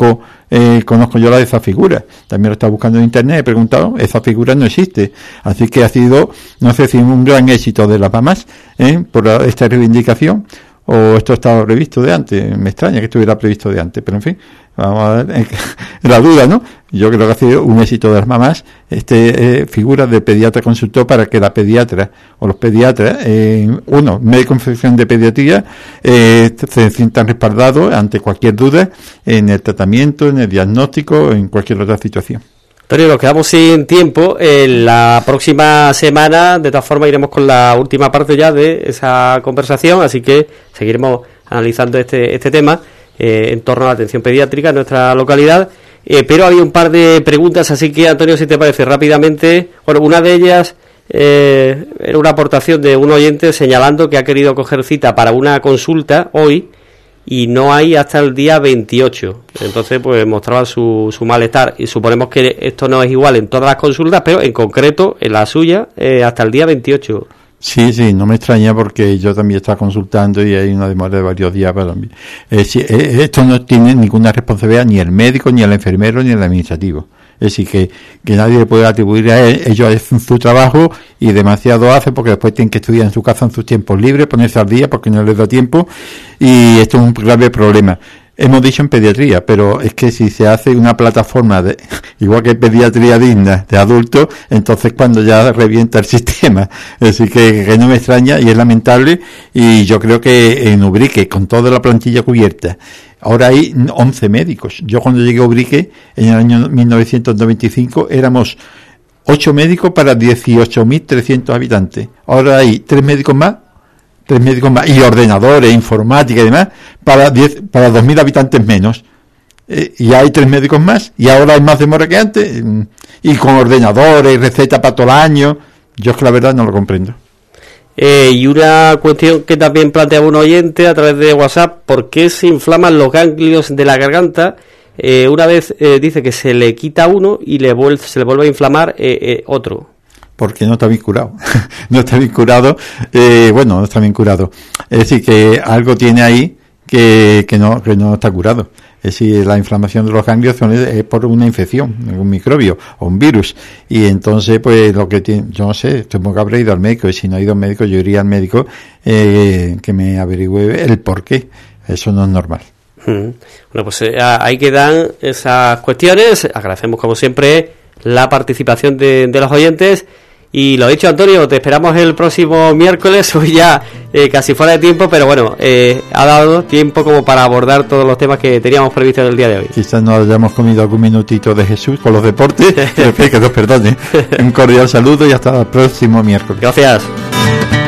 conozco yo la de esa figura. También lo estaba buscando en internet, he preguntado, esa figura no existe. Así que ha sido, no sé si un gran éxito de las mamás, por esta reivindicación, o esto estaba previsto de antes. Me extraña que estuviera previsto de antes, pero en fin, vamos a ver, la duda, ¿no? Yo creo que ha sido un éxito de las mamás, figuras de pediatra consultor, para que la pediatra o los pediatras, médico en infección de pediatría, se sientan respaldados ante cualquier duda en el tratamiento, en el diagnóstico, en cualquier otra situación. Antonio, nos quedamos sin tiempo. En la próxima semana, de todas formas, iremos con la última parte ya de esa conversación, así que seguiremos analizando este tema en torno a la atención pediátrica en nuestra localidad. Pero había un par de preguntas, así que, Antonio, si te parece, rápidamente. Bueno, una de ellas era una aportación de un oyente señalando que ha querido coger cita para una consulta hoy y no hay hasta el día 28. Entonces, pues mostraba su malestar, y suponemos que esto no es igual en todas las consultas, pero en concreto en la suya hasta el día 28. Sí, no me extraña, porque yo también estaba consultando y hay una demora de varios días para mí. Esto no tiene ninguna responsabilidad ni el médico, ni el enfermero, ni el administrativo. Es decir, que nadie le puede atribuir a él. Ellos hacen su trabajo y demasiado hacen, porque después tienen que estudiar en su casa en sus tiempos libres, ponerse al día porque no les da tiempo, y esto es un grave problema. Hemos dicho en pediatría, pero es que si se hace una plataforma igual que pediatría digna de adultos, entonces cuando ya revienta el sistema. Así que no me extraña y es lamentable, y yo creo que en Ubrique, con toda la plantilla cubierta, ahora hay 11 médicos. Yo cuando llegué a Ubrique, en el año 1995, éramos 8 médicos para 18.300 habitantes. Ahora hay 3 médicos más, y ordenadores, informática y demás, para 2.000 habitantes menos. Y hay 3 médicos más, y ahora hay más demora que antes, y con ordenadores y recetas para todo el año. Yo es que la verdad no lo comprendo. Y una cuestión que también plantea un oyente a través de WhatsApp: ¿por qué se inflaman los ganglios de la garganta? Una vez dice que se le quita uno y se le vuelve a inflamar otro. Porque no está bien curado. No está bien curado. No está bien curado. Es decir, que algo tiene ahí que no está curado. Es decir, la inflamación de los ganglios es por una infección, un microbio o un virus. Y entonces, pues lo que tiene, yo no sé, tengo que haber ido al médico, y si no he ido al médico, yo iría al médico que me averigüe el por qué. Eso no es normal. Bueno, pues ahí quedan esas cuestiones. Agradecemos, como siempre, la participación de los oyentes. Y lo dicho, Antonio, te esperamos el próximo miércoles. Hoy ya casi fuera de tiempo, pero bueno, ha dado tiempo como para abordar todos los temas que teníamos previstos en el día de hoy. Quizás nos hayamos comido algún minutito de Jesús con los deportes. Que nos perdone. Un cordial saludo y hasta el próximo miércoles. Gracias.